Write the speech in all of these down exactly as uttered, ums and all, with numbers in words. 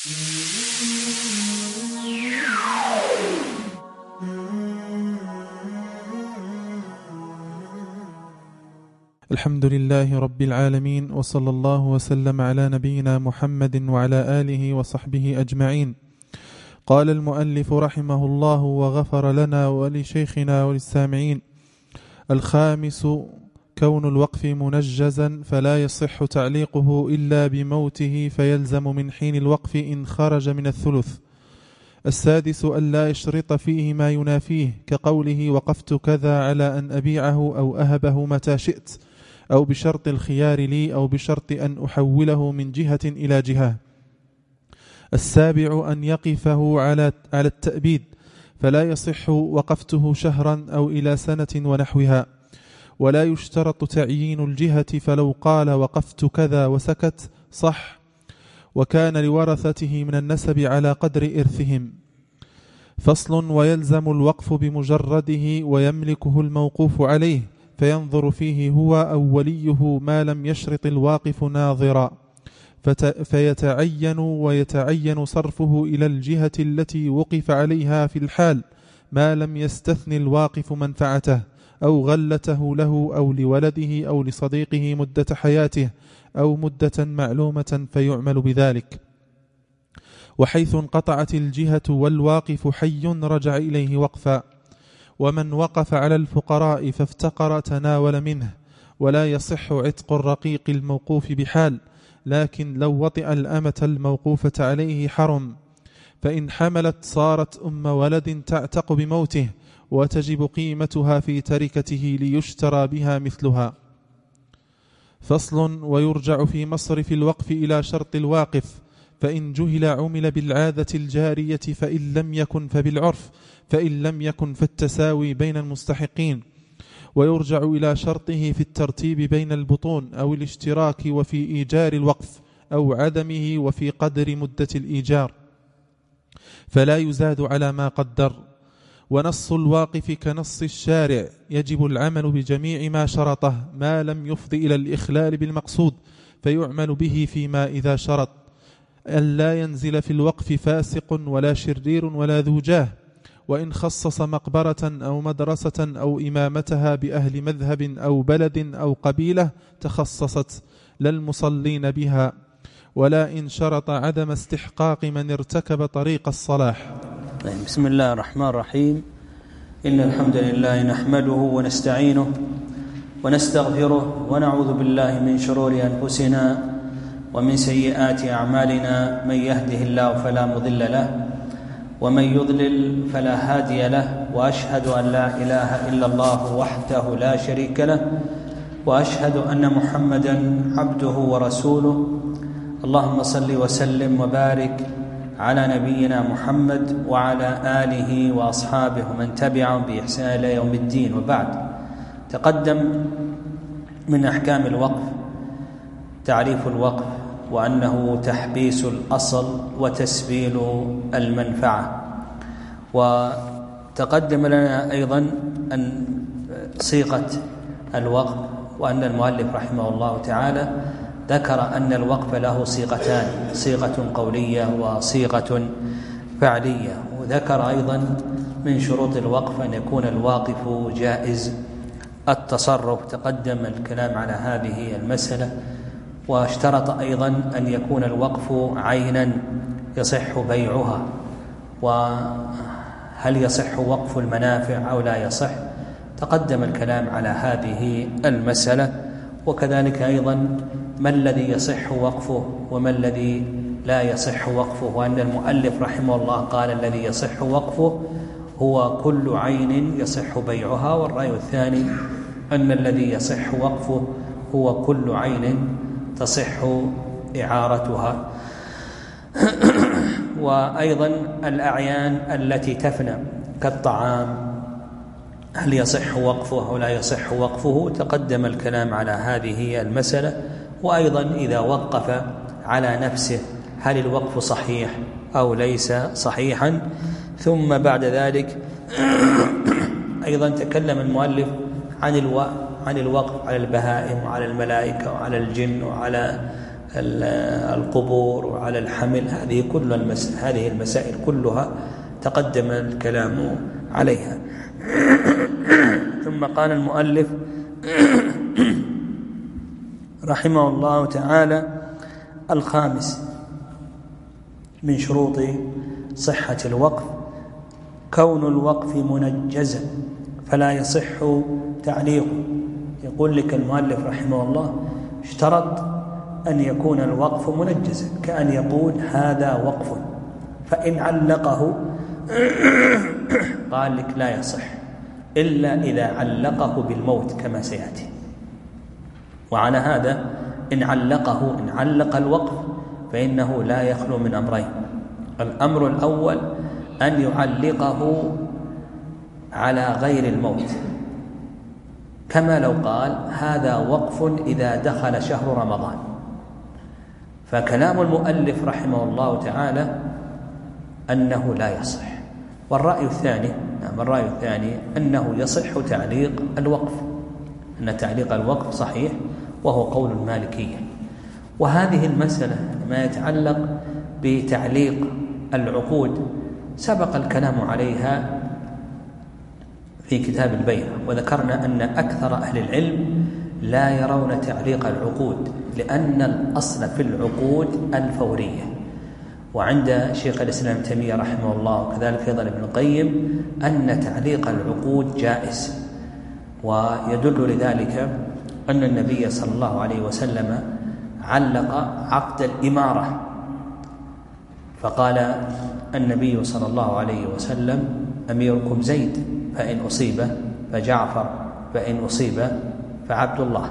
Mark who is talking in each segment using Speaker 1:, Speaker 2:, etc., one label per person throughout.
Speaker 1: الحمد لله رب العالمين، وصلى الله وسلم على نبينا محمد وعلى آله وصحبه أجمعين. قال المؤلف رحمه الله وغفر لنا ولشيخنا وللسامعين: الخامس كون الوقف منجزا فلا يصح تعليقه إلا بموته، فيلزم من حين الوقف إن خرج من الثلث. السادس أن لا يشرط فيه ما ينافيه، كقوله وقفت كذا على أن أبيعه أو أهبه متى شئت، أو بشرط الخيار لي، أو بشرط أن أحوله من جهة إلى جهة. السابع أن يقفه على على التأبيد، فلا يصح وقفته شهرا أو إلى سنة ونحوها. ولا يشترط تعيين الجهة، فلو قال وقفت كذا وسكت صح، وكان لورثته من النسب على قدر إرثهم. فصل: ويلزم الوقف بمجرده، ويملكه الموقوف عليه، فينظر فيه هو أو وليه ما لم يشرط الواقف ناظرا، فيتعين ويتعين صرفه إلى الجهة التي وقف عليها في الحال، ما لم يستثن الواقف منفعته أو غلته له أو لولده أو لصديقه مدة حياته أو مدة معلومة، فيعمل بذلك. وحيث انقطعت الجهة والواقف حي رجع إليه وقفا. ومن وقف على الفقراء فافتقر تناول منه، ولا يصح عتق الرقيق الموقوف بحال، لكن لو وطئ الأمة الموقوفة عليه حرم، فإن حملت صارت أم ولد تعتق بموته، وتجب قيمتها في تركته ليشترى بها مثلها. فصل: ويرجع في مصرف الوقف إلى شرط الواقف، فإن جهل عمل بالعادة الجارية، فإن لم يكن فبالعرف، فإن لم يكن فالتساوي بين المستحقين. ويرجع إلى شرطه في الترتيب بين البطون، أو الاشتراك وفي إيجار الوقف، أو عدمه وفي قدر مدة الإيجار، فلا يزاد على ما قدر. ونص الواقف كنص الشارع، يجب العمل بجميع ما شرطه ما لم يفض إلى الإخلال بالمقصود، فيعمل به فيما إذا شرط: أن لا ينزل في الوقف فاسق ولا شرير ولا ذو جاه، وإن خصص مقبرة أو مدرسة أو إمامتها بأهل مذهب أو بلد أو قبيلة تخصصت لا المصلين بها، ولا إن شرط عدم استحقاق من ارتكب طريق الصلاح.
Speaker 2: بسم الله الرحمن الرحيم. إن الحمد لله نحمده ونستعينه ونستغفره، ونعوذ بالله من شرور أنفسنا ومن سيئات أعمالنا. من يهده الله فلا مضل له، ومن يضلل فلا هادي له. وأشهد أن لا إله إلا الله وحده لا شريك له، وأشهد أن محمدا عبده ورسوله. اللهم صل وسلم وبارك على نبينا محمد وعلى آله وأصحابه ومن تبعهم بإحسان إلى يوم الدين. وبعد، تقدم من أحكام الوقف تعريف الوقف، وأنه تحبيس الأصل وتسبيل المنفعة. وتقدم لنا أيضا أن صيغة الوقف، وأن المؤلف رحمه الله تعالى ذكر أن الوقف له صيغتان: صيغة قولية وصيغة فعلية. وذكر أيضا من شروط الوقف أن يكون الواقف جائز التصرف. تقدم الكلام على هذه المسألة. واشترط أيضا أن يكون الوقف عينا يصح بيعها، وهل يصح وقف المنافع أو لا يصح. تقدم الكلام على هذه المسألة. وكذلك أيضا ما الذي يصح وقفه وما الذي لا يصح وقفه، وأن المؤلف رحمه الله قال الذي يصح وقفه هو كل عين يصح بيعها، والرأي الثاني أن الذي يصح وقفه هو كل عين تصح إعارتها. وأيضا الأعيان التي تفنى كالطعام، هل يصح وقفه أو لا يصح وقفه. تقدم الكلام على هذه المسألة. وأيضا إذا وقف على نفسه هل الوقف صحيح أو ليس صحيحا. ثم بعد ذلك أيضا تكلم المؤلف عن الو... عن الوقف على البهائم وعلى الملائكة وعلى الجن وعلى القبور وعلى الحمل، هذه كل المس... هذه المسائل كلها تقدم الكلام عليها. ثم قال المؤلف رحمه الله تعالى: الخامس من شروط صحة الوقف كون الوقف منجزا فلا يصح تعليقه. يقول لك المؤلف رحمه الله: اشترط أن يكون الوقف منجزا، كأن يقول هذا وقف، فإن علقه قال لك لا يصح إلا إذا علقه بالموت كما سيأتي. وعلى هذا إن علقه إن علق الوقف فإنه لا يخلو من أمرين: الأمر الأول أن يعلقه على غير الموت، كما لو قال هذا وقف إذا دخل شهر رمضان، فكلام المؤلف رحمه الله تعالى أنه لا يصح. والرأي الثاني نعم الرأي الثاني أنه يصح تعليق الوقف، أن تعليق الوقف صحيح، وهو قول المالكية. وهذه المسألة ما يتعلق بتعليق العقود سبق الكلام عليها في كتاب البيع، وذكرنا أن أكثر أهل العلم لا يرون تعليق العقود، لأن الأصل في العقود الفورية. وعند شيخ الإسلام تيمية رحمه الله وكذلك أيضا ابن القيم أن تعليق العقود جائز، ويدل لذلك أن النبي صلى الله عليه وسلم علق عقد الإمارة، فقال النبي صلى الله عليه وسلم: أميركم زيد، فإن أصيب فجعفر، فإن أصيب فعبد الله.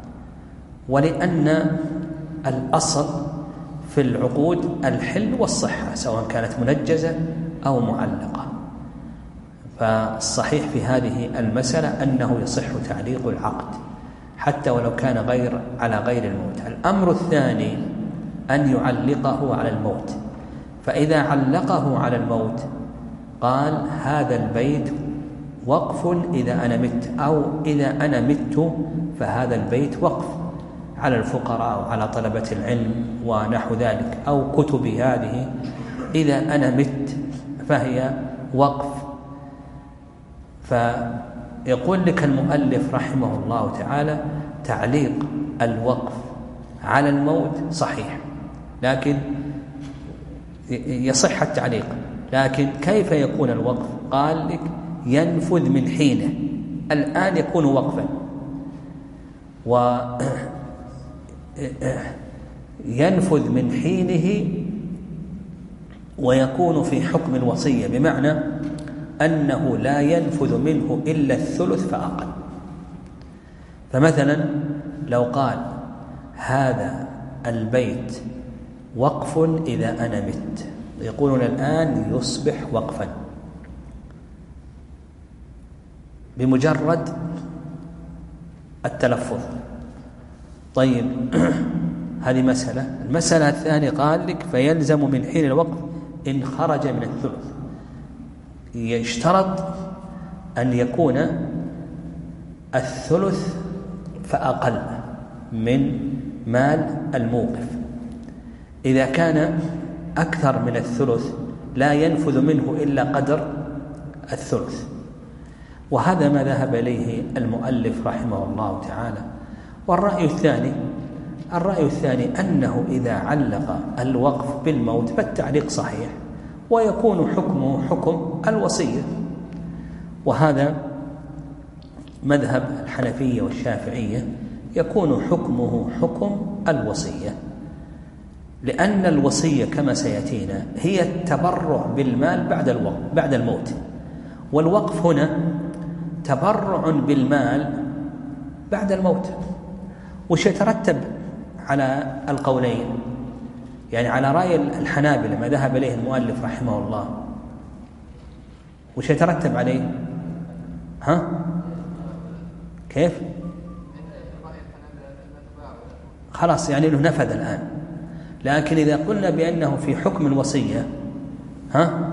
Speaker 2: ولأن الأصل في العقود الحل والصحة سواء كانت منجزة أو معلقة، فالصحيح في هذه المسألة أنه يصح تعليق العقد حتى ولو كان غير على غير الموت. الأمر الثاني أن يعلقه على الموت، فإذا علقه على الموت قال هذا البيت وقف إذا أنا مت، أو إذا أنا مت فهذا البيت وقف على الفقراء وعلى طلبة العلم ونحو ذلك، أو كتبي هذه إذا أنا مت فهي وقف. فيقول لك المؤلف رحمه الله تعالى: تعليق الوقف على الموت صحيح، لكن يصح التعليق، لكن كيف يكون الوقف؟ قال لك: ينفذ من حينه، الآن يكون وقفا، وينفذ من حينه ويكون في حكم الوصية، بمعنى أنه لا ينفذ منه إلا الثلث فأقل. فمثلا لو قال هذا البيت وقف إذا أنا مت، يقولون الآن يصبح وقفا بمجرد التلفظ. طيب هذه مسألة. المسألة الثانية قال لك: فيلزم من حين الوقف إن خرج من الثلث. يشترط أن يكون الثلث فأقل من مال الموقف. إذا كان أكثر من الثلث لا ينفذ منه إلا قدر الثلث. وهذا ما ذهب إليه المؤلف رحمه الله تعالى. والرأي الثاني الرأي الثاني أنه إذا علق الوقف بالموت فالتعليق صحيح، ويكون حكمه حكم الوصية. وهذا مذهب الحنفية والشافعية، يكون حكمه حكم الوصية، لأن الوصية كما سيأتينا هي التبرع بالمال بعد الوقت بعد الموت، والوقف هنا تبرع بالمال بعد الموت. وش يترتب على القولين؟ يعني على رأي الحنابلة ما ذهب إليه المؤلف رحمه الله، وش يترتب عليه؟ ها؟ كيف؟ خلاص يعني له نفذ الآن. لكن إذا قلنا بأنه في حكم الوصية، ها؟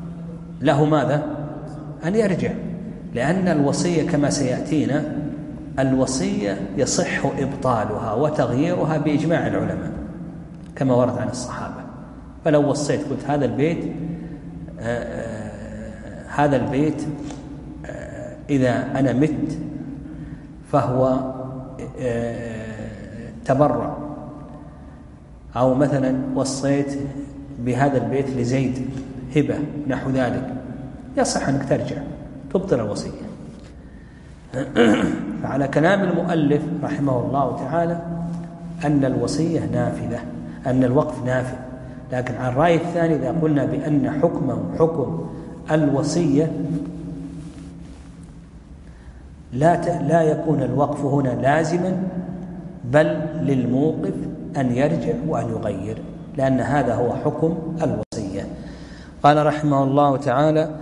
Speaker 2: له ماذا؟ أن يرجع، لأن الوصية كما سيأتينا الوصية يصح إبطالها وتغييرها بإجماع العلماء كما ورد عن الصحابة. فلو وصيت قلت هذا البيت آآ آآ هذا البيت إذا أنا مت فهو تبرع، أو مثلا وصيت بهذا البيت لزيد هبة نحو ذلك، يصح أنك ترجع تبطل الوصية. فعلى كلام المؤلف رحمه الله تعالى أن الوصية نافذة، أن الوقف نافذ. لكن عن الرأي الثاني إذا قلنا بأن حكمه حكم الوصية لا لا يكون الوقف هنا لازما، بل للموقف أن يرجع وأن يغير، لأن هذا هو حكم الوصية. قال رحمه الله تعالى: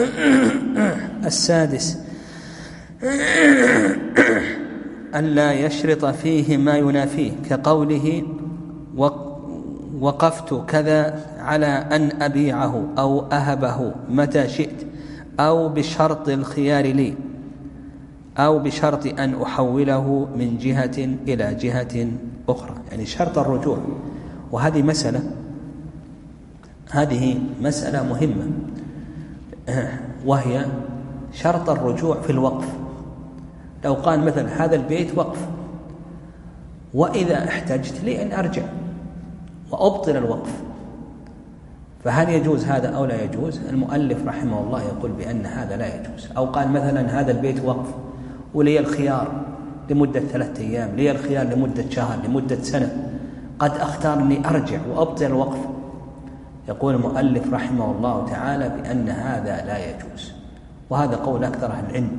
Speaker 2: السادس ألا يشرط فيه ما ينافيه، كقوله وقفت كذا على أن أبيعه أو أهبه متى شئت، أو بشرط الخيار لي، أو بشرط أن أحوله من جهة إلى جهة أخرى، يعني شرط الرجوع. وهذه مسألة هذه مسألة مهمة، وهي شرط الرجوع في الوقف. لو قال مثلا هذا البيت وقف، وإذا احتجت لي أن أرجع وأبطل الوقف، فهل يجوز هذا أو لا يجوز؟ المؤلف رحمه الله يقول بأن هذا لا يجوز. أو قال مثلا هذا البيت وقف ولي الخيار لمدة ثلاثة أيام، لي الخيار لمدة شهر، لمدة سنة، قد أختار أني أرجع وأبطل الوقف. يقول المؤلف رحمه الله تعالى بأن هذا لا يجوز، وهذا قول أكثر أهل العلم،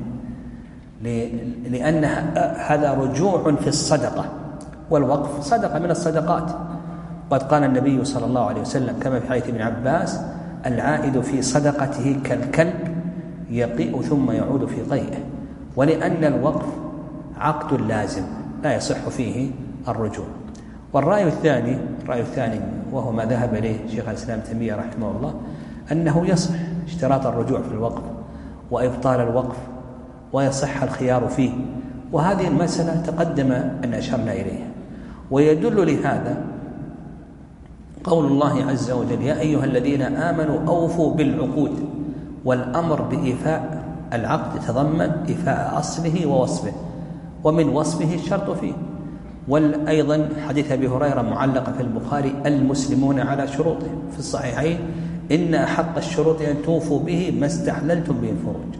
Speaker 2: لأن هذا رجوع في الصدقة، والوقف صدقة من الصدقات. قد قال النبي صلى الله عليه وسلم كما في حديث ابن عباس: العائد في صدقته كالكلب يقيء ثم يعود في قيئه. ولأن الوقف عقد لازم لا يصح فيه الرجوع. والرأي الثاني الرأي الثاني وهو ما ذهب إليه شيخ الإسلام تيمية رحمه الله، أنه يصح اشتراط الرجوع في الوقف وإبطال الوقف، ويصح الخيار فيه. وهذه المسألة تقدم أن أشرنا إليها. ويدل لهذا قول الله عز وجل: يا أيها الذين آمنوا أوفوا بالعقود. والأمر بإيفاء العقد تضمن إيفاء أصله ووصفه، ومن وصفه الشرط فيه. وأيضا حديث أبي هريرة معلق في البخاري: المسلمون على شروطهم، في الصحيحين: إن أحق الشروط أن توفوا به ما استحللتم به الفروج.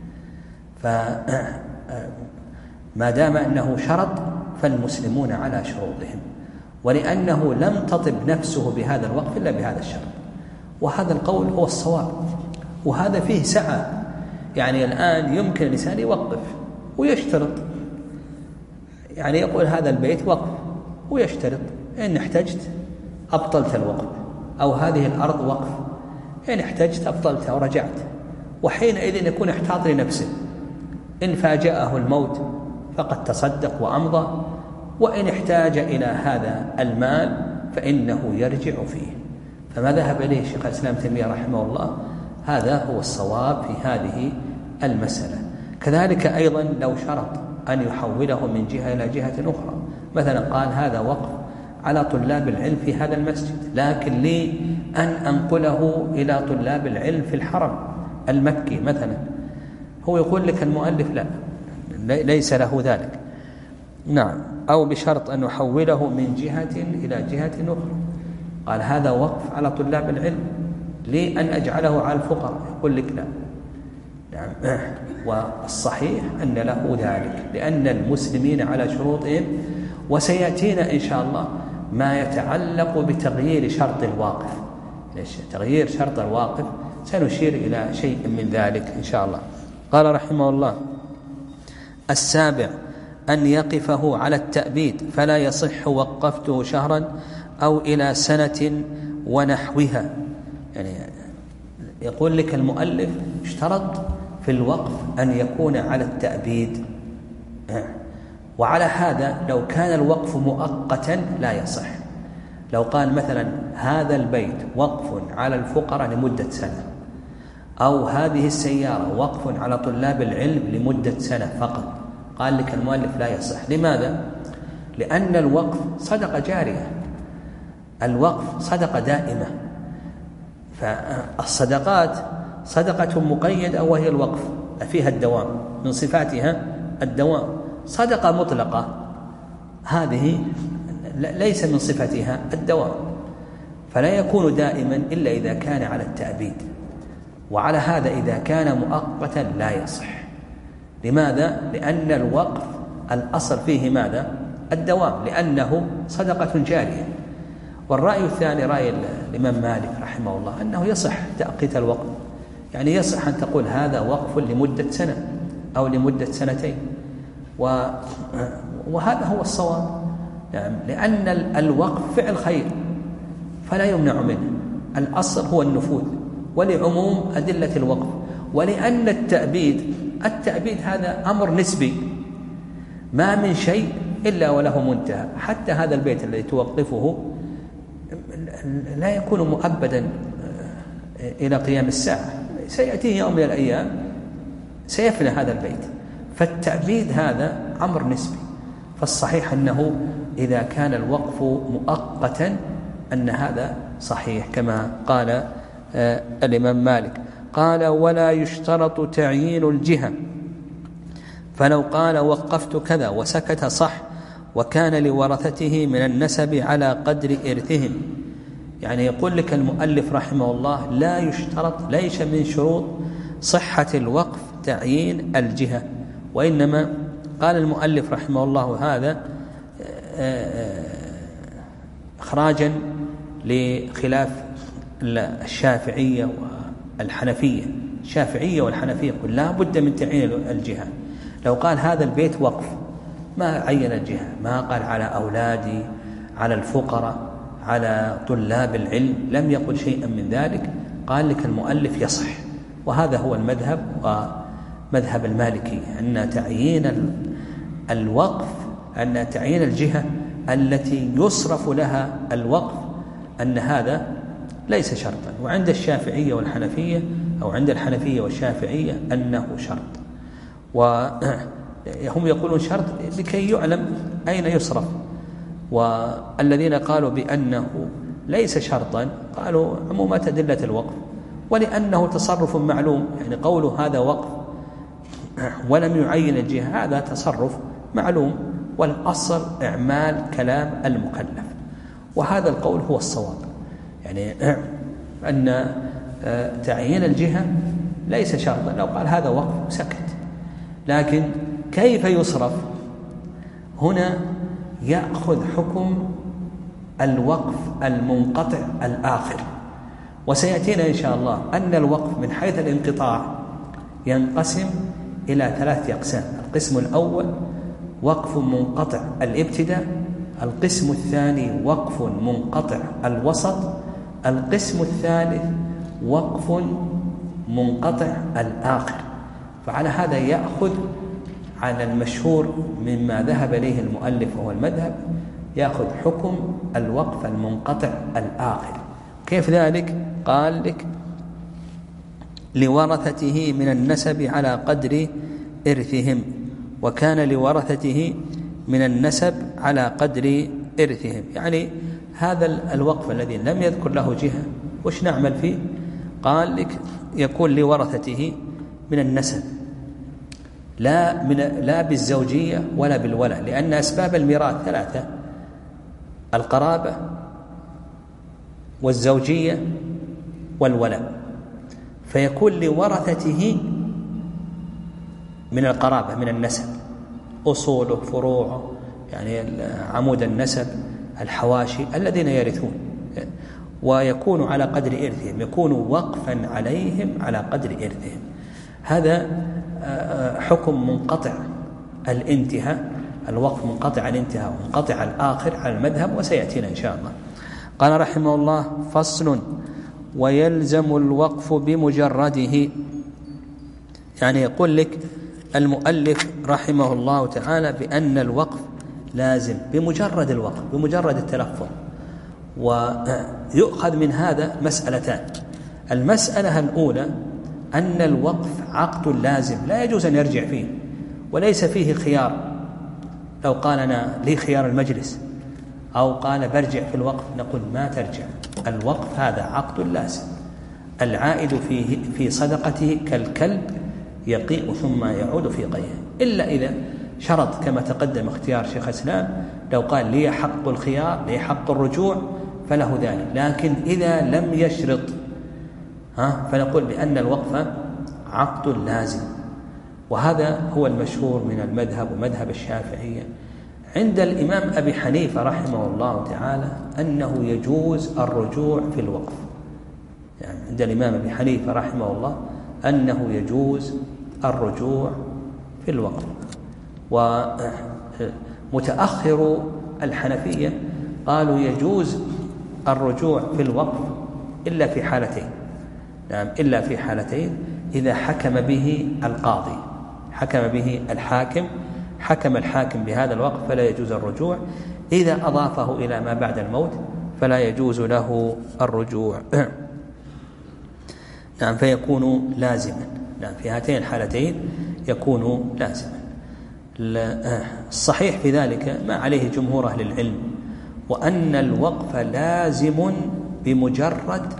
Speaker 2: فما دام أنه شرط فالمسلمون على شروطهم، ولأنه لم تطب نفسه بهذا الوقف إلا بهذا الشرط. وهذا القول هو الصواب، وهذا فيه سعة. يعني الآن يمكن الإنسان يوقف ويشترط، يعني يقول هذا البيت وقف ويشترط: إن احتجت أبطلت الوقف، أو هذه الأرض وقف، إن احتجت أبطلتها ورجعت. وحينئذ يكون احتاط لنفسه، إن فاجأه الموت فقد تصدق وأمضى، وإن احتاج إلى هذا المال فإنه يرجع فيه. فما ذهب إليه شيخ الإسلام تيمية رحمه الله هذا هو الصواب في هذه المسألة. كذلك أيضا لو شرط أن يحوله من جهة إلى جهة أخرى، مثلا قال هذا وقف على طلاب العلم في هذا المسجد، لكن لي أن أنقله إلى طلاب العلم في الحرم المكي مثلا، هو يقول لك المؤلف لا، ليس له ذلك. نعم. أو بشرط أن يحوله من جهة إلى جهة أخرى، قال هذا وقف على طلاب العلم، لي أن أجعله على الفقراء، يقول لك لا. نعم. والصحيح أن له ذلك، لأن المسلمين على شروطهم. وسيأتينا إن شاء الله ما يتعلق بتغيير شرط الواقف، تغيير شرط الواقف سنشير إلى شيء من ذلك إن شاء الله. قال رحمه الله: السابع أن يقفه على التأبيد، فلا يصح وقفته شهرا أو إلى سنة ونحوها. يعني يقول لك المؤلف اشترط في الوقف أن يكون على التأبيد، وعلى هذا لو كان الوقف مؤقتا لا يصح. لو قال مثلا هذا البيت وقف على الفقراء لمدة سنة، أو هذه السيارة وقف على طلاب العلم لمدة سنة فقط، قال لك المؤلف لا يصح. لماذا؟ لأن الوقف صدقة جارية، الوقف صدقة دائمة، فالصدقات صدقة مقيدة وهي الوقف فيها الدوام، من صفاتها الدوام. صدقة مطلقة هذه ليس من صفتها الدوام، فلا يكون دائما إلا إذا كان على التأبيد، وعلى هذا إذا كان مؤقتا لا يصح. لماذا؟ لأن الوقف الأصل فيه ماذا؟ الدوام، لأنه صدقة جارية. والرأي الثاني رأي الإمام مالك رحمه الله أنه يصح تأقيت الوقف، يعني يصح أن تقول هذا وقف لمدة سنة أو لمدة سنتين، وهذا هو الصواب، يعني لأن الوقف فعل خير فلا يمنع منه، الأصل هو النفوذ ولعموم أدلة الوقف. ولأن التأبيد التأبيد هذا أمر نسبي، ما من شيء إلا وله منتهى. حتى هذا البيت الذي توقفه لا يكون مؤبدا إلى قيام الساعة، سيأتيه يوم من الأيام سيفنى هذا البيت، فالتأبيد هذا أمر نسبي. فالصحيح أنه إذا كان الوقف مؤقتا أن هذا صحيح كما قال الإمام مالك. قال ولا يشترط تعيين الجهة، فلو قال وقفت كذا وسكت صح، وكان لورثته من النسب على قدر إرثهم. يعني يقول لك المؤلف رحمه الله لا يشترط، ليس من شروط صحة الوقف تعيين الجهة، وإنما قال المؤلف رحمه الله هذا إخراجا لخلاف الشافعية والحنفية. الشافعية والحنفية يقول لا بد من تعيين الجهة. لو قال هذا البيت وقف ما عين الجهة، ما قال على أولادي، على الفقراء، على طلاب العلم، لم يقل شيئا من ذلك، قال لك المؤلف يصح. وهذا هو المذهب ومذهب المالكي، أن تعيين الوقف، أن تعيين الجهة التي يصرف لها الوقف أن هذا ليس شرطا. وعند الشافعية والحنفية أو عند الحنفية والشافعية أنه شرط، وهم يقولون شرط لكي يعلم أين يصرف. والذين قالوا بأنه ليس شرطا قالوا عمومات أدلة الوقف، ولأنه تصرف معلوم، يعني قوله هذا وقف ولم يعين الجهة هذا تصرف معلوم، والأصل إعمال كلام المكلف. وهذا القول هو الصواب، يعني أن تعيين الجهة ليس شرطا. لو قال هذا وقف سكت، لكن كيف يصرف هنا يأخذ حكم الوقف المنقطع الآخر. وسيأتينا إن شاء الله أن الوقف من حيث الانقطاع ينقسم إلى ثلاثة أقسام. القسم الأول وقف منقطع الابتداء، القسم الثاني وقف منقطع الوسط، القسم الثالث وقف منقطع الآخر. فعلى هذا يأخذ على المشهور مما ذهب إليه المؤلف وهو المذهب، يأخذ حكم الوقف المنقطع الآخر. كيف ذلك؟ قال لك لورثته من النسب على قدر إرثهم، وكان لورثته من النسب على قدر إرثهم. يعني هذا الوقف الذي لم يذكر له جهة وش نعمل فيه؟ قال لك يكون لورثته من النسب، لا من لا بالزوجية ولا بالولاء، لأن أسباب الميراث ثلاثة: القرابة والزوجية والولاء. فيكون لورثته من القرابة، من النسب، أصوله، فروعه، يعني عمود النسب، الحواشي الذين يرثون، ويكون على قدر إرثهم، يكون وقفا عليهم على قدر إرثهم. هذا حكم منقطع الانتهاء، الوقف منقطع الانتهاء ومنقطع الآخر على المذهب، وسيأتينا إن شاء الله. قال رحمه الله: فصل: ويلزم الوقف بمجرده. يعني يقول لك المؤلف رحمه الله تعالى بأن الوقف لازم بمجرد الوقف، بمجرد التلفظ. ويؤخذ من هذا مسألتان. المسألة الأولى أن الوقف عقد لازم لا يجوز أن يرجع فيه، وليس فيه خيار. لو قال أنا لي خيار المجلس أو قال برجع في الوقف، نقول ما ترجع، الوقف هذا عقد لازم، العائد فيه في صدقته كالكلب يقيء ثم يعود في قيه، إلا إذا شرط كما تقدم اختيار شيخ الإسلام، لو قال لي حق الخيار لي حق الرجوع فله ذلك. لكن إذا لم يشرط ها فنقول بأن الوقف عقد لازم. وهذا هو المشهور من المذهب ومذهب الشافعية. عند الإمام أبي حنيفة رحمه الله تعالى أنه يجوز الرجوع في الوقف، يعني عند الإمام أبي حنيفة رحمه الله أنه يجوز الرجوع في الوقف. ومتأخر الحنفية قالوا يجوز الرجوع في الوقف إلا في حالتين، نعم إلا في حالتين: إذا حكم به القاضي، حكم به الحاكم، حكم الحاكم بهذا الوقف فلا يجوز الرجوع. إذا أضافه إلى ما بعد الموت فلا يجوز له الرجوع، نعم فيكون لازما. نعم في هاتين الحالتين يكون لازما. الصحيح في ذلك ما عليه جمهور أهل العلم، وأن الوقف لازم بمجرد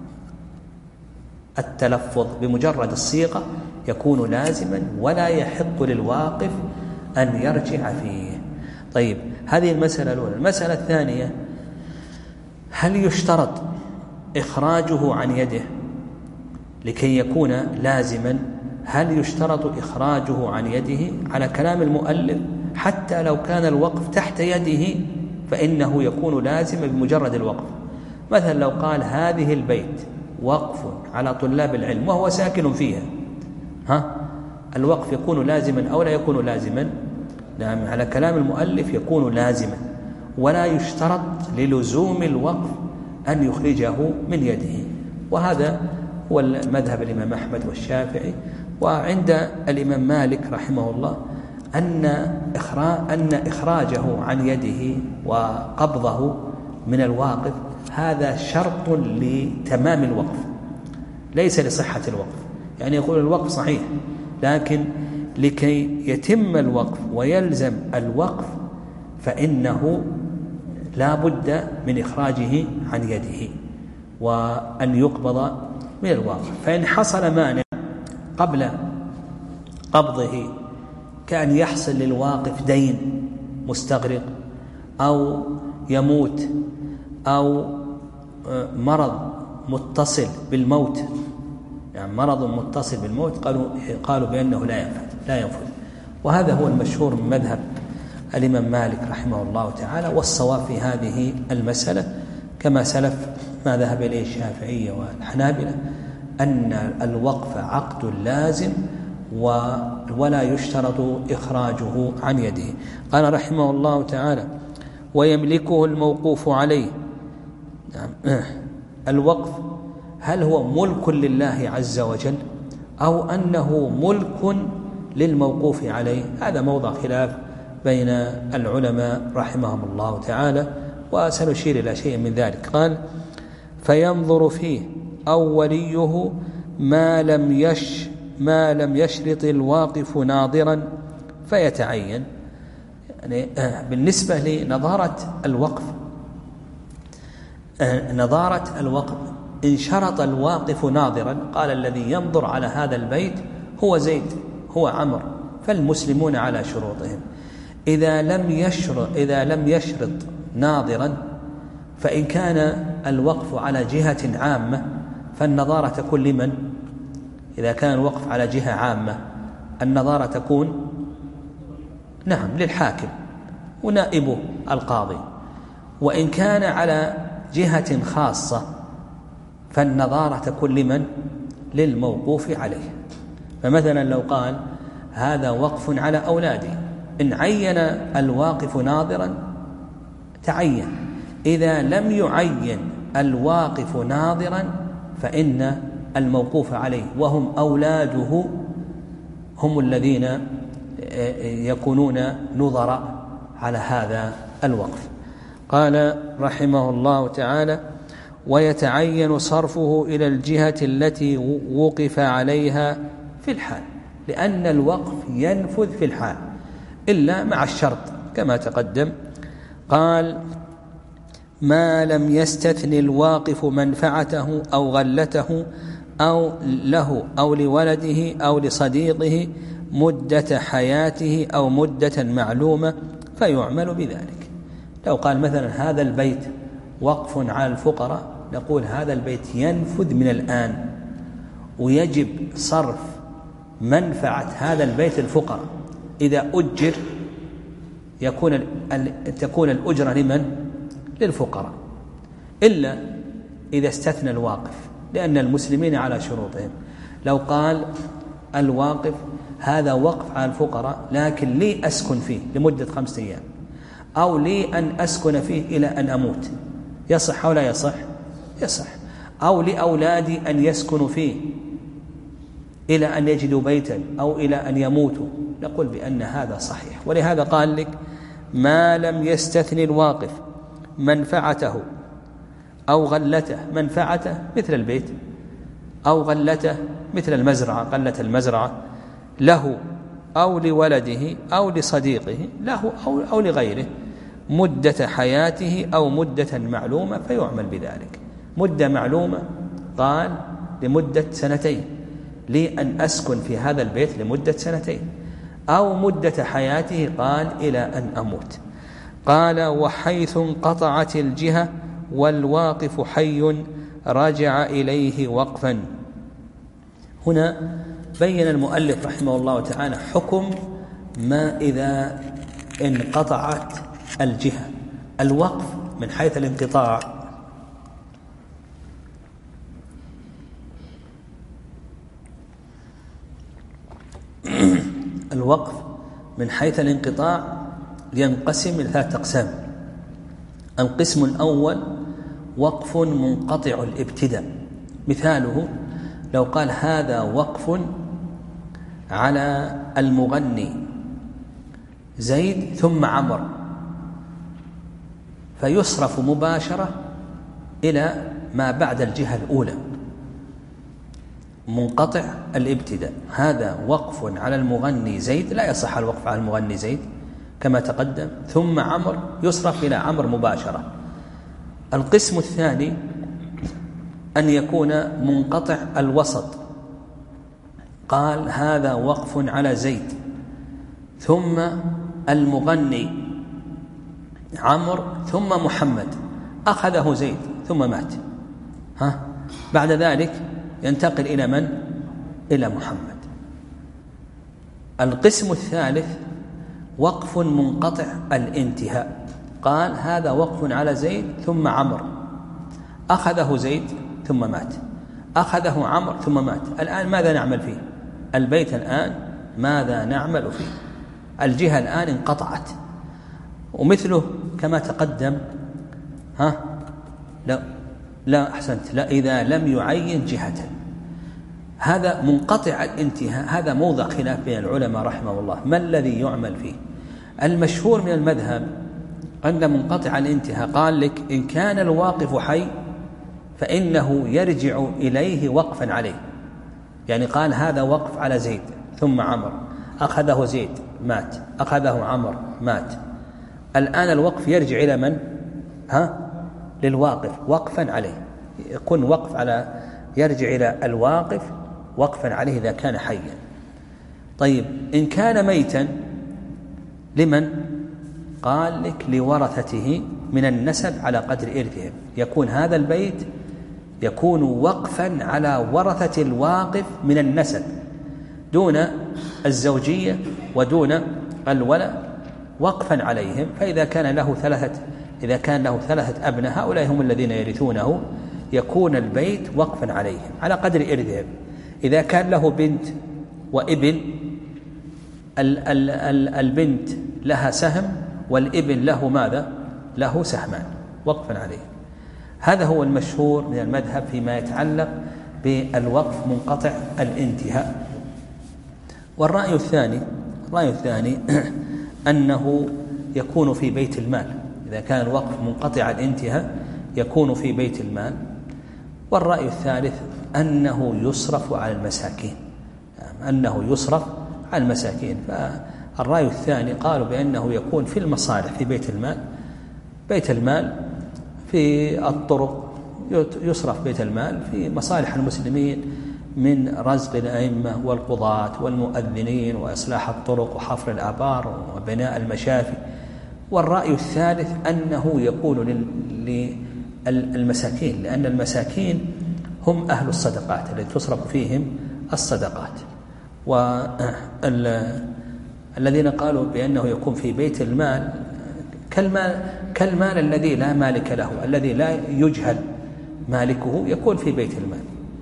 Speaker 2: التلفظ، بمجرد الصيغة يكون لازما، ولا يحق للواقف أن يرجع فيه. طيب هذه المسألة الأولى. المسألة الثانية: هل يشترط إخراجه عن يده لكي يكون لازما؟ هل يشترط إخراجه عن يده؟ على كلام المؤلف حتى لو كان الوقف تحت يده فإنه يكون لازما بمجرد الوقف. مثلا لو قال هذه البيت وقف على طلاب العلم وهو ساكن فيها، ها الوقف يكون لازما أو لا يكون لازما؟ نعم على كلام المؤلف يكون لازما، ولا يشترط للزوم الوقف أن يخرجه من يده. وهذا هو المذهب الإمام أحمد والشافعي. وعند الإمام مالك رحمه الله أن أن إخراجه عن يده وقبضه من الواقف هذا شرط لتمام الوقف، ليس لصحة الوقف. يعني يقول الوقف صحيح، لكن لكي يتم الوقف ويلزم الوقف فإنه لا بد من إخراجه عن يده وأن يقبض من الواقف. فإن حصل مانع قبل قبضه، كأن يحصل للواقف دين مستغرق أو يموت أو مرض متصل بالموت، يعني مرض متصل بالموت، قالوا قالوا بأنه لا ينفذ لا ينفذ وهذا هو المشهور من مذهب الإمام مالك رحمه الله تعالى. والصواب في هذه المسألة كما سلف ما ذهب إليه الشافعية والحنابلة، أن الوقف عقد لازم ولا يشترط إخراجه عن يده. قال رحمه الله تعالى: ويملكه الموقوف عليه. الوقف هل هو ملك لله عز وجل أو أنه ملك للموقوف عليه؟ هذا موضع خلاف بين العلماء رحمهم الله تعالى، وسنشير إلى شيء من ذلك. قال: فينظر فيه أو وليه ما لم يش ما لم يشرط الواقف ناظرا فيتعين. يعني بالنسبة لنظارة الوقف، نظارة الوقف إن شرط الواقف ناظرا، قال الذي ينظر على هذا البيت هو زيد هو عمر، فالمسلمون على شروطهم. إذا لم يشرط إذا لم يشرط ناظرا، فإن كان الوقف على جهة عامة فالنظارة تكون لمن؟ إذا كان الوقف على جهة عامة النظارة تكون نعم للحاكم ونائبه القاضي. وإن كان على جهة خاصة فالنظارة تكون لمن؟ للموقوف عليه. فمثلا لو قال هذا وقف على أولادي، إن عين الواقف ناظرا تعين. إذا لم يعين الواقف ناظرا فإن الموقوف عليه وهم أولاده هم الذين يكونون نظراء على هذا الوقف. قال رحمه الله تعالى: ويتعين صرفه إلى الجهة التي وقف عليها في الحال. لأن الوقف ينفذ في الحال إلا مع الشرط كما تقدم. قال: ما لم يستثن الواقف منفعته أو غلته أو له أو لولده أو لصديقه مدة حياته أو مدة معلومة فيعمل بذلك. لو قال مثلا هذا البيت وقف على الفقراء، نقول هذا البيت ينفذ من الآن، ويجب صرف منفعة هذا البيت الفقراء. إذا أجر يكون تكون الأجرة لمن؟ للفقراء، إلا إذا استثنى الواقف، لأن المسلمين على شروطهم. لو قال الواقف هذا وقف على الفقراء لكن لي أسكن فيه لمدة خمسة أيام، أو لي أن أسكن فيه إلى أن أموت، يصح أو لا يصح؟ يصح. أو لأولادي أن يسكنوا فيه إلى أن يجدوا بيتا أو إلى أن يموتوا، نقول بأن هذا صحيح. ولهذا قال لك: ما لم يستثني الواقف منفعته أو غلته. منفعته مثل البيت، أو غلته مثل المزرعة، غلة المزرعة، له أو لولده أو لصديقه، له أو, أو لغيره، مدة حياته أو مدة معلومة فيعمل بذلك. مدة معلومة قال لمدة سنتين، لي أن أسكن في هذا البيت لمدة سنتين، أو مدة حياته قال إلى أن أموت. قال: وحيث انقطعت الجهة والواقف حي رجع إليه وقفا. هنا بين المؤلف رحمه الله تعالى حكم ما إذا انقطعت الجهة. الوقف من حيث الانقطاع الوقف من حيث الانقطاع ينقسم إلى ثلاثة أقسام. القسم الأول وقف منقطع الابتداء، مثاله لو قال هذا وقف على المغني زيد ثم عمر، فيصرف مباشرة إلى ما بعد الجهة الأولى. منقطع الابتداء هذا وقف على المغني زيد، لا يصح الوقف على المغني زيد كما تقدم، ثم عمر يصرف إلى عمر مباشرة. القسم الثاني أن يكون منقطع الوسط، قال هذا وقف على زيد ثم المغني عمر ثم محمد، أخذه زيد ثم مات، ها بعد ذلك ينتقل إلى من؟ إلى محمد. القسم الثالث وقف منقطع الانتهاء، قال هذا وقف على زيد ثم عمر، أخذه زيد ثم مات، أخذه عمر ثم مات. الآن ماذا نعمل فيه؟ البيت الآن ماذا نعمل فيه؟ الجهة الآن انقطعت. ومثله كما تقدم، ها لا لا أحسنت لا إذا لم يعين جهة، هذا منقطع الانتهاء، هذا موضع خلاف بين العلماء رحمه الله، ما الذي يعمل فيه؟ المشهور من المذهب أن منقطع الانتهاء قال لك إن كان الواقف حي فإنه يرجع إليه وقفا عليه. يعني قال هذا وقف على زيد ثم عمر، أخذه زيد مات، أخذه عمر مات، الآن الوقف يرجع إلى من؟ ها؟ للواقف وقفا عليه، يكون وقف على يرجع إلى الواقف وقفا عليه إذا كان حيا. طيب إن كان ميتا لمن؟ قال لك لورثته من النسب على قدر إرثهم، يكون هذا البيت يكون وقفا على ورثة الواقف من النسب دون الزوجية ودون الولد، وقفا عليهم. فإذا كان له ثلاثة إذا كان له ثلاثة أبناء هؤلاء هم الذين يرثونه، يكون البيت وقفا عليهم على قدر إرثهم. إذا كان له بنت وابن، ال ال ال البنت لها سهم والابن له ماذا؟ له سهمان وقفا عليه. هذا هو المشهور من المذهب فيما يتعلق بالوقف منقطع الانتهاء. والرأي الثاني الرأي الثاني أنه يكون في بيت المال، إذا كان الوقف منقطع الانتهاء يكون في بيت المال. والرأي الثالث أنه يصرف على المساكين، أنه يصرف على المساكين. فالرأي الثاني قالوا بأنه يكون في المصالح في بيت المال، بيت المال في الطرق، يصرف بيت المال في مصالح المسلمين من رزق الأئمة والقضاة والمؤذنين وإصلاح الطرق وحفر الآبار وبناء المشافي. والرأي الثالث أنه يكون للمساكين، لأن المساكين هم أهل الصدقات التي تصرف فيهم الصدقات. والذين قالوا بأنه يكون في بيت المال كالمال, كالمال الذي لا مالك له، الذي لا يجهل مالكه يكون في بيت المال.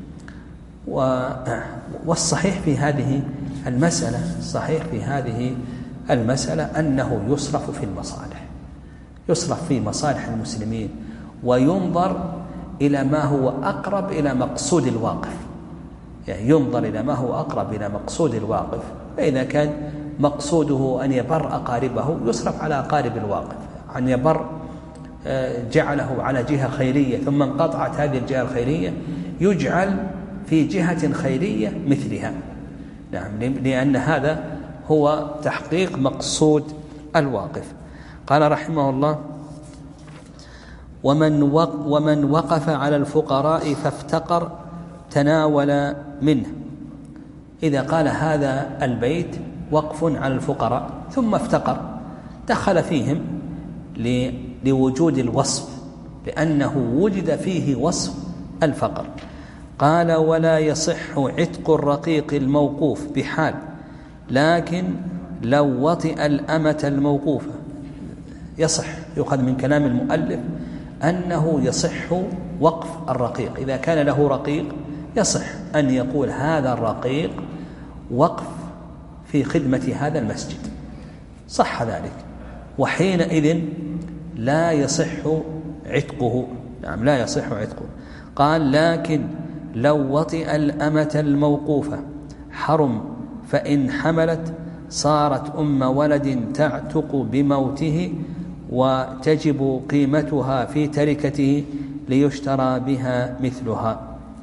Speaker 2: والصحيح في هذه المسألة الصحيح في هذه المسألة أنه يصرف في المصالح، يصرف في مصالح المسلمين، وينظر إلى ما هو أقرب إلى مقصود الواقف، يعني ينظر إلى ما هو أقرب إلى مقصود الواقف. فإذا كان مقصوده أن يبر أقاربه يصرف على أقارب الواقف، أن يبر جعله على جهة خيرية ثم انقطعت هذه الجهة الخيرية يجعل في جهة خيرية مثلها، نعم، لأن هذا هو تحقيق مقصود الواقف. قال رحمه الله: ومن ومن وقف على الفقراء فافتقر تناول منه. إذا قال هذا البيت وقف على الفقراء ثم افتقر، دخل فيهم لوجود الوصف، لأنه وجد فيه وصف الفقر. قال: ولا يصح عتق الرقيق الموقوف بحال، لكن لو وطئ الأمة الموقوفة. يصح، يؤخذ من كلام المؤلف أنه يصح وقف الرقيق. إذا كان له رقيق يصح أن يقول هذا الرقيق وقف في خدمة هذا المسجد، صح ذلك، وحينئذ لا يصح عتقه. نعم، لا يصح عتقه. قال: لكن لو وطئ الأمة الموقوفة حرم، فإن حملت صارت أم ولد تعتق بموته، وتجب قيمتها في تركته ليشترى بها مثلها.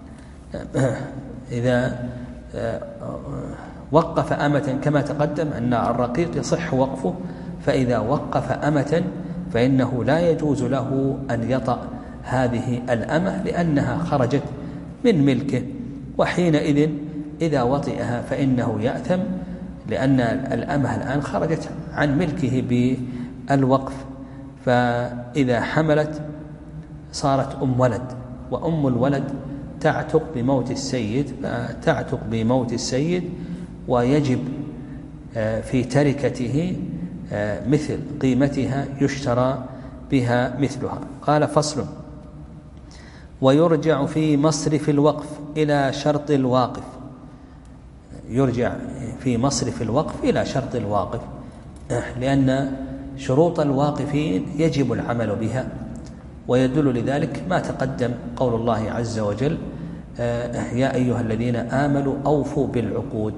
Speaker 2: إذا وقف أمة كما تقدم أن الرقيق يصح وقفه، فإذا وقف أمة فإنه لا يجوز له أن يطأ هذه الأمة لأنها خرجت من ملكه، وحينئذ إذا وطئها فإنه يأثم، لأن الأمة الآن خرجت عن ملكه بالوقف. فإذا حملت صارت أم ولد، وأم الولد تعتق بموت السيد، تعتق بموت السيد ويجب في تركته مثل قيمتها يشترى بها مثلها. قال: فصل: ويرجع في مصرف الوقف إلى شرط الواقف. يرجع في مصرف الوقف إلى شرط الواقف، لأن شروط الواقفين يجب العمل بها، ويدل لذلك ما تقدم قول الله عز وجل: يا أيها الذين آمنوا أوفوا بالعقود.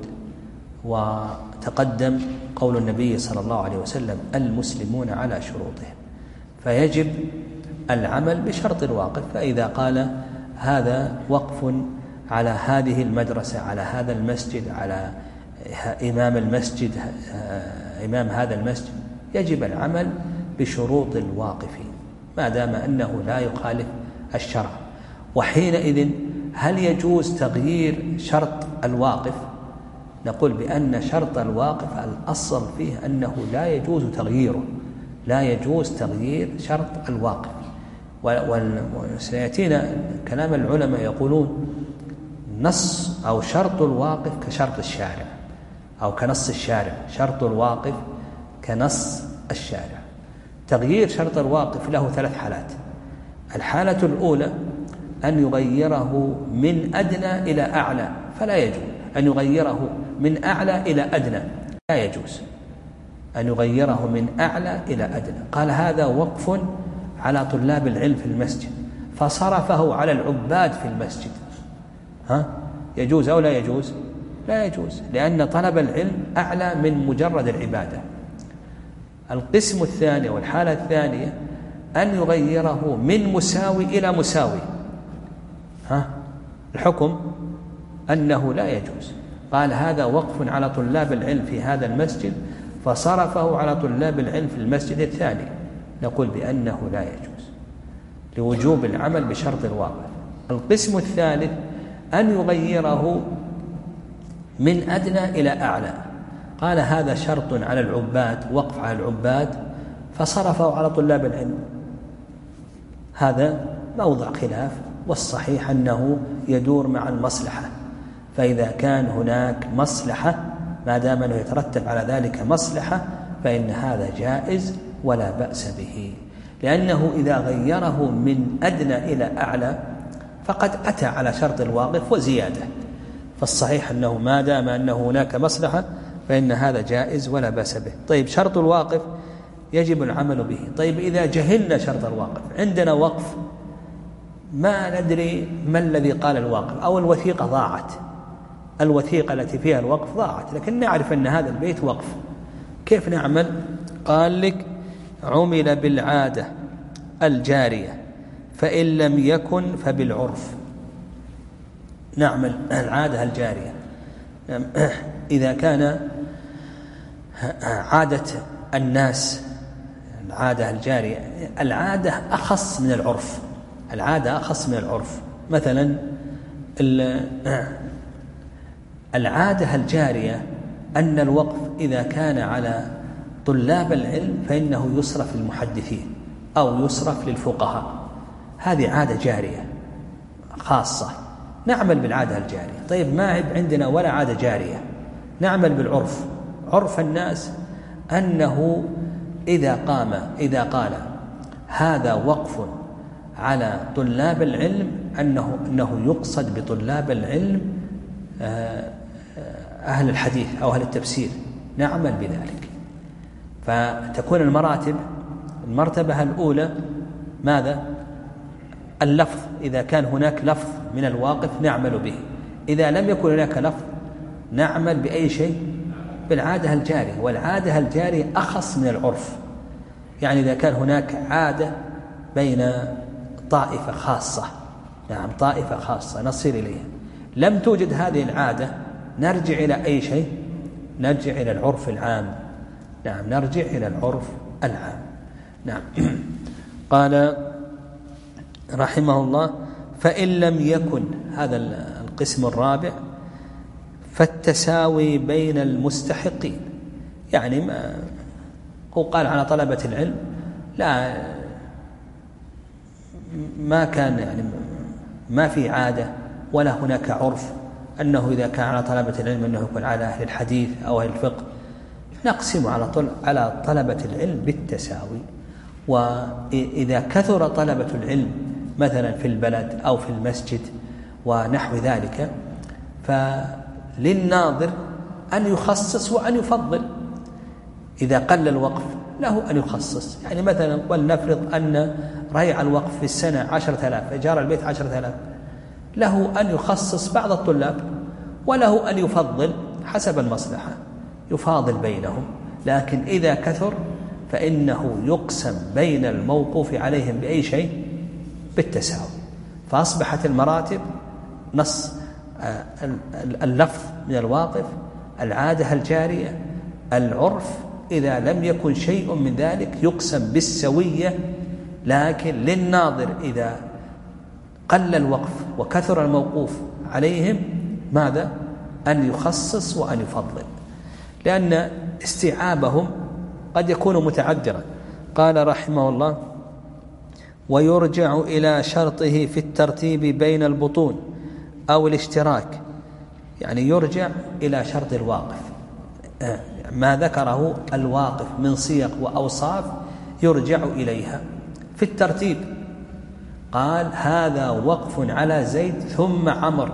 Speaker 2: وتقدم قول النبي صلى الله عليه وسلم: المسلمون على شروطهم. فيجب العمل بشرط الواقف. فإذا قال هذا وقف على هذه المدرسة، على هذا المسجد، على إمام المسجد، إمام هذا المسجد، يجب العمل بشروط الواقفين ما دام أنه لا يخالف الشرع. وحينئذ هل يجوز تغيير شرط الواقف؟ نقول بأن شرط الواقف الأصل فيه أنه لا يجوز تغييره، لا يجوز تغيير شرط الواقف. وسيأتينا كلام العلماء يقولون نص أو شرط الواقف كشرط الشارع، أو كنص الشارع. شرط الواقف كنص الشارع. تغيير شرط الواقف له ثلاث حالات. الحالة الأولى أن يغيره من أدنى إلى أعلى، فلا يجوز. أن يغيره من أعلى إلى أدنى لا يجوز. أن يغيره من أعلى إلى أدنى. قال: هذا وقف على طلاب العلم في المسجد، فصرفه على العباد في المسجد، ها يجوز أو لا يجوز؟ لا يجوز، لأن طلب العلم أعلى من مجرد العبادة. القسم الثاني والحالة الثانية أن يغيره من مساوي إلى مساوي، ها الحكم أنه لا يجوز. قال هذا وقف على طلاب العلم في هذا المسجد فصرفه على طلاب العلم في المسجد الثاني، نقول بأنه لا يجوز لوجوب العمل بشرط الواقف. القسم الثالث أن يغيره من أدنى إلى أعلى، قال هذا شرط على العباد، وقف على العباد، فصرفه على طلاب العلم، هذا موضع خلاف، والصحيح أنه يدور مع المصلحة. فإذا كان هناك مصلحة ما دام أنه يترتب على ذلك مصلحة فإن هذا جائز ولا بأس به، لأنه إذا غيره من أدنى إلى أعلى فقد أتى على شرط الواقف وزيادة، فالصحيح أنه ما دام أنه هناك مصلحة فإن هذا جائز ولا بأس به. طيب شرط الواقف يجب العمل به. طيب إذا جهلنا شرط الواقف، عندنا وقف ما ندري ما الذي قال الواقف، أو الوثيقة ضاعت، الوثيقة التي فيها الوقف ضاعت، لكن نعرف أن هذا البيت وقف، كيف نعمل؟ قال لك عمل بالعادة الجارية فإن لم يكن فبالعرف. نعمل العادة الجارية، إذا كان عادة الناس، العادة الجارية، العادة أخص من العرف، العادة أخص من العرف. مثلا العادة الجارية أن الوقف إذا كان على طلاب العلم فإنه يصرف للمحدثين أو يصرف للفقهاء، هذه عادة جارية خاصة، نعمل بالعادة الجارية. طيب ما عندنا ولا عادة جارية، نعمل بالعرف. عرف الناس أنه إذا قام إذا قال هذا وقف على طلاب العلم أنه, أنه يقصد بطلاب العلم أهل الحديث أو أهل التفسير، نعمل بذلك. فتكون المراتب، المرتبة الأولى ماذا؟ اللفظ، إذا كان هناك لفظ من الواقف نعمل به، إذا لم يكن هناك لفظ نعمل بأي شيء؟ بالعادة الجارية، والعادة الجارية أخص من العرف. يعني إذا كان هناك عادة بين طائفة خاصة، نعم طائفة خاصة نصير إليها، لم توجد هذه العادة نرجع إلى أي شيء؟ نرجع إلى العرف العام، نعم نرجع إلى العرف العام. نعم. قال رحمه الله فإن لم يكن، هذا القسم الرابع، فالتساوي بين المستحقين. يعني ما هو قال على طلبة العلم لا، ما كان يعني ما في عادة ولا هناك عرف أنه إذا كان على طلبة العلم أنه يكون على أهل الحديث أو أهل الفقه، نقسم على طل على طلبة العلم بالتساوي. وإذا كثر طلبة العلم مثلا في البلد أو في المسجد ونحو ذلك، فللناظر أن يخصص وأن يفضل. إذا قل الوقف له أن يخصص، يعني مثلا ولنفرض أن ريع الوقف في السنة عشرة آلاف، إيجار البيت عشرة آلاف، له أن يخصص بعض الطلاب وله أن يفضل حسب المصلحة، يفاضل بينهم. لكن إذا كثر فإنه يقسم بين الموقوف عليهم بأي شيء؟ بالتساوي. فأصبحت المراتب نص اللفظ من الواقف، العادة الجارية، العرف، إذا لم يكن شيء من ذلك يقسم بالسوية. لكن للناظر إذا قل الوقف وكثر الموقوف عليهم ماذا؟ أن يخصص وأن يفضل، لأن استيعابهم قد يكون متعذرا. قال رحمه الله ويرجع إلى شرطه في الترتيب بين البطون أو الاشتراك، يعني يرجع إلى شرط الواقف، ما ذكره الواقف من صيغ وأوصاف يرجع إليها في الترتيب. قال هذا وقف على زيد ثم عمر،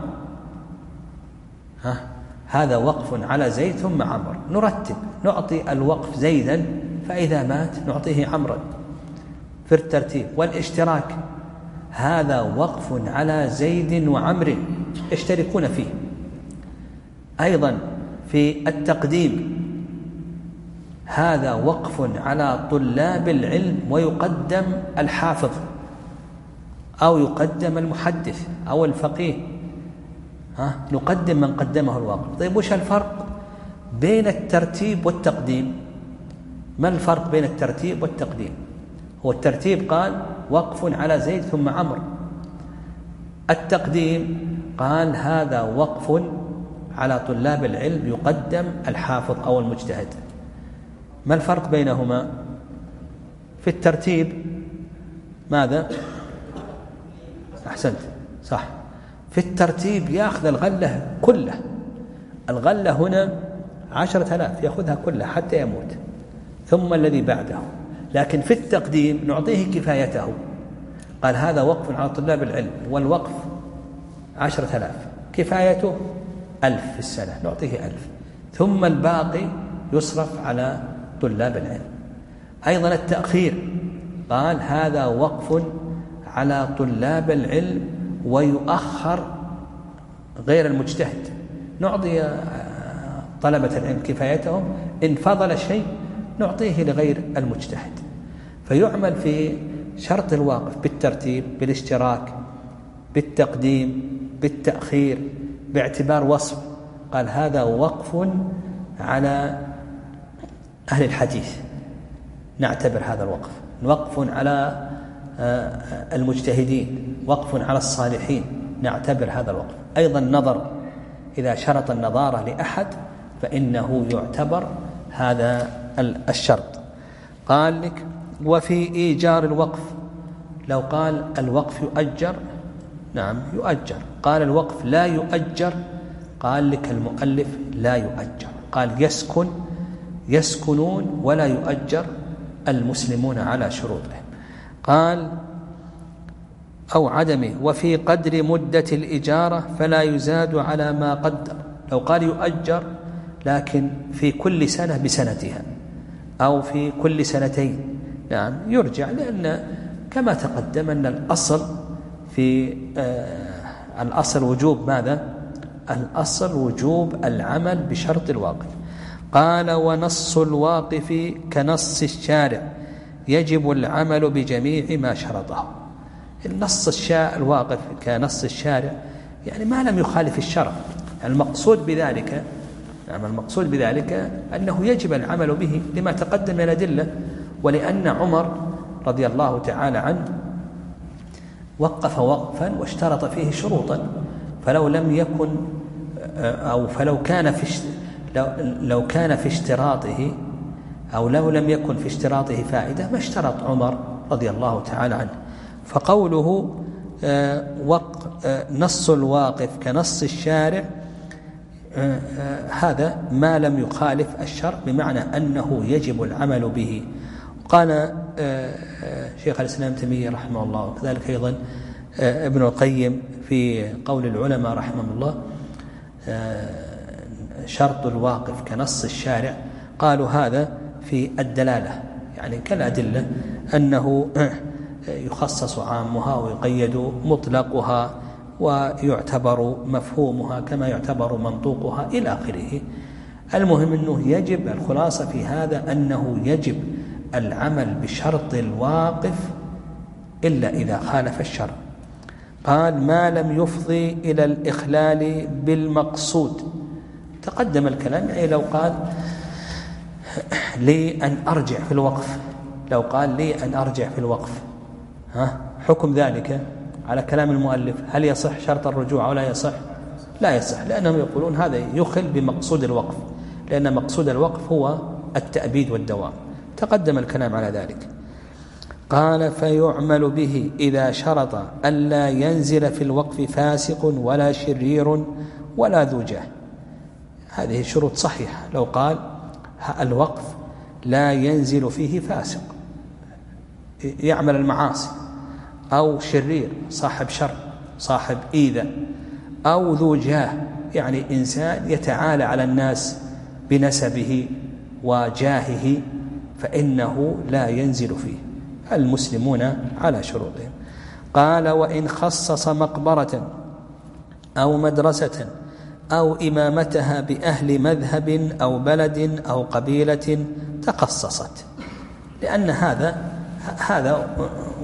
Speaker 2: ها هذا وقف على زيد ثم عمر، نرتب، نعطي الوقف زيدا، فإذا مات نعطيه عمرا في الترتيب. والاشتراك هذا وقف على زيد وعمر يشتركون فيه. أيضا في التقديم هذا وقف على طلاب العلم ويقدم الحافظ أو يقدم المحدث أو الفقيه، ها نقدم من قدمه الواقف. طيب وش الفرق بين الترتيب والتقديم؟ ما الفرق بين الترتيب والتقديم؟ هو الترتيب قال وقف على زيد ثم عمرو، التقديم قال هذا وقف على طلاب العلم يقدم الحافظ أو المجتهد. ما الفرق بينهما؟ في الترتيب ماذا؟ أحسنت صح، في الترتيب يأخذ الغلة كله، الغلة هنا عشرة آلاف يأخذها كلها حتى يموت ثم الذي بعده. لكن في التقديم نعطيه كفايته، قال هذا وقف على طلاب العلم والوقف عشرة آلاف، كفايته ألف في السنة نعطيه ألف، ثم الباقي يصرف على طلاب العلم. أيضا التأخير قال هذا وقف على طلاب العلم ويؤخر غير المجتهد، نعطي طلبة العلم كفايتهم، إن فضل شيء نعطيه لغير المجتهد. فيعمل في شرط الواقف بالترتيب، بالاشتراك، بالتقديم، بالتأخير، باعتبار وصف. قال هذا وقف على أهل الحديث، نعتبر هذا الوقف، وقف على المجتهدين، وقف على الصالحين، نعتبر هذا الوقف. أيضا نظر، إذا شرط النظارة لأحد فإنه يعتبر هذا الشرط. قال لك وفي إيجار الوقف، لو قال الوقف يؤجر، نعم يؤجر. قال الوقف لا يؤجر، قال لك المؤلف لا يؤجر. قال يسكن، يسكنون ولا يؤجر المسلمون على شروطهم. قال أو عدمه. وفي قدر مدة الإجارة فلا يزاد على ما قدر، لو قال يؤجر لكن في كل سنة بسنتها أو في كل سنتين، نعم يرجع، لأن كما تقدم أن الأصل في آه الأصل وجوب ماذا؟ الأصل وجوب العمل بشرط الواقف. قال ونص الواقف كنص الشارع يجب العمل بجميع ما شرطه. النص الشاء الواقف كنص الشارع يعني ما لم يخالف الشرع، المقصود بذلك نعم المقصود بذلك أنه يجب العمل به لما تقدم من الأدلة، ولأن عمر رضي الله تعالى عنه وقف وقفا واشترط فيه شروطا، فلو لم يكن أو فلو كان في لو كان في اشتراطه أو لو لم يكن في اشتراطه فائدة ما اشترط عمر رضي الله تعالى عنه. فقوله نص الواقف كنص الشارع هذا ما لم يخالف الشرع، بمعنى أنه يجب العمل به. قال شيخ الإسلام تيمية رحمه الله، وكذلك أيضا ابن القيم في قول العلماء رحمه الله شرط الواقف كنص الشارع، قالوا هذا في الدلالة، يعني كالأدلة أنه يخصص عامها ويقيد مطلقها ويعتبر مفهومها كما يعتبر منطوقها إلى آخره. المهم أنه يجب، الخلاصة في هذا أنه يجب العمل بشرط الواقف إلا إذا خالف الشرع. قال ما لم يفضي إلى الإخلال بالمقصود. تقدم الكلام، يعني لو قال لي أن أرجع في الوقف، لو قال لي أن أرجع في الوقف، ها حكم ذلك على كلام المؤلف، هل يصح شرط الرجوع أو لا يصح؟ لا يصح، لأنهم يقولون هذا يخل بمقصود الوقف، لأن مقصود الوقف هو التأبيد والدوام. تقدم الكلام على ذلك. قال فيعمل به إذا شرط ألا ينزل في الوقف فاسق ولا شرير ولا ذو جاه. هذه شروط صحيحة. لو قال الوقف لا ينزل فيه فاسق يعمل المعاصي، أو شرير صاحب شر صاحب إيذاء، أو ذو جاه يعني إنسان يتعالى على الناس بنسبه وجاهه، فإنه لا ينزل فيه. المسلمون على شروطهم. قال وإن خصص مقبرة أو مدرسة أو إمامتها بأهل مذهب أو بلد أو قبيلة تخصصت، لأن هذا هذا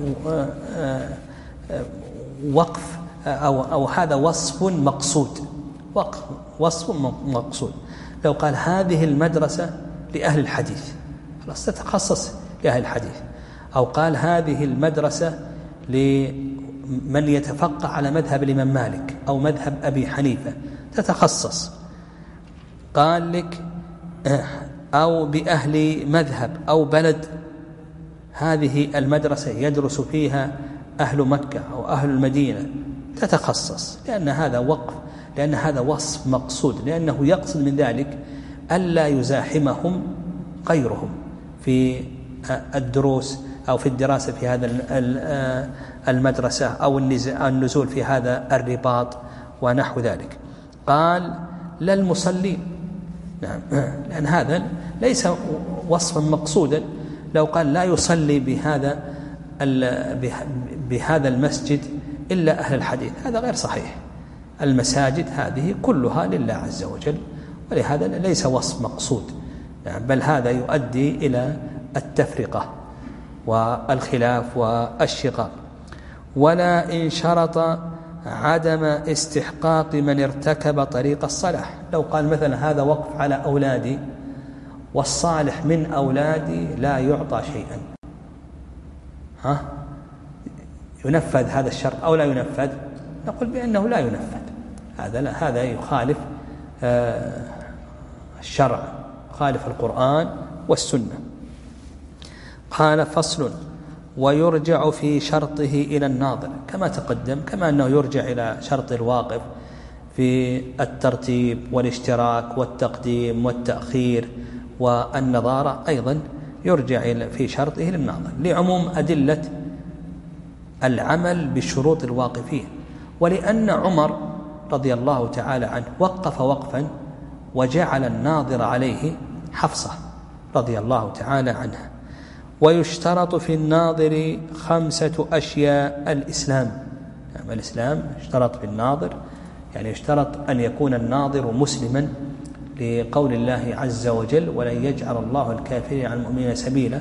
Speaker 2: وقف أو أو هذا وصف مقصود، وصف مقصود. لو قال هذه المدرسة لأهل الحديث خلاص تتخصص لأهل الحديث، أو قال هذه المدرسة لمن يتفقه على مذهب الإمام مالك أو مذهب أبي حنيفة تتخصص. قال لك أو بأهل مذهب أو بلد هذه المدرسة يدرس فيها أهل مكة أو أهل المدينة تتخصص، لأن هذا وقف، لأن هذا وصف مقصود، لأنه يقصد من ذلك ألا يزاحمهم غيرهم في الدروس أو في الدراسة في هذا المدرسة أو النزول في هذا الرباط ونحو ذلك. قال لا المصلين، نعم، لأن هذا ليس وصفا مقصودا. لو قال لا يصلي بهذا بهذا المسجد إلا أهل الحديث هذا غير صحيح. المساجد هذه كلها لله عز وجل، ولهذا ليس وصف مقصود، بل هذا يؤدي إلى التفرقة والخلاف والشقاق. ولا إن شرط عدم استحقاق من ارتكب طريق الصلاح. لو قال مثلا هذا وقف على أولادي والصالح من أولادي لا يعطى شيئا، ها ينفذ هذا الشرط أو لا ينفذ؟ نقول بأنه لا ينفذ. هذا لا، هذا يخالف آه الشرع، يخالف القرآن والسنة. قال فصل ويرجع في شرطه إلى الناظر كما تقدم، كما أنه يرجع إلى شرط الواقف في الترتيب والاشتراك والتقديم والتأخير والنظارة، أيضا يرجع في شرطه للناظر لعموم أدلة العمل بشروط الواقفين. ولأن عمر رضي الله تعالى عنه وقف وقفا وجعل الناظر عليه حفصة رضي الله تعالى عنها. ويشترط في الناظر خمسة أشياء: الإسلام، يعني الإسلام يشترط في الناظر، يعني يشترط أن يكون الناظر مسلما لقول الله عز وجل ولن يجعل الله الكافرين على المؤمنين سبيلا.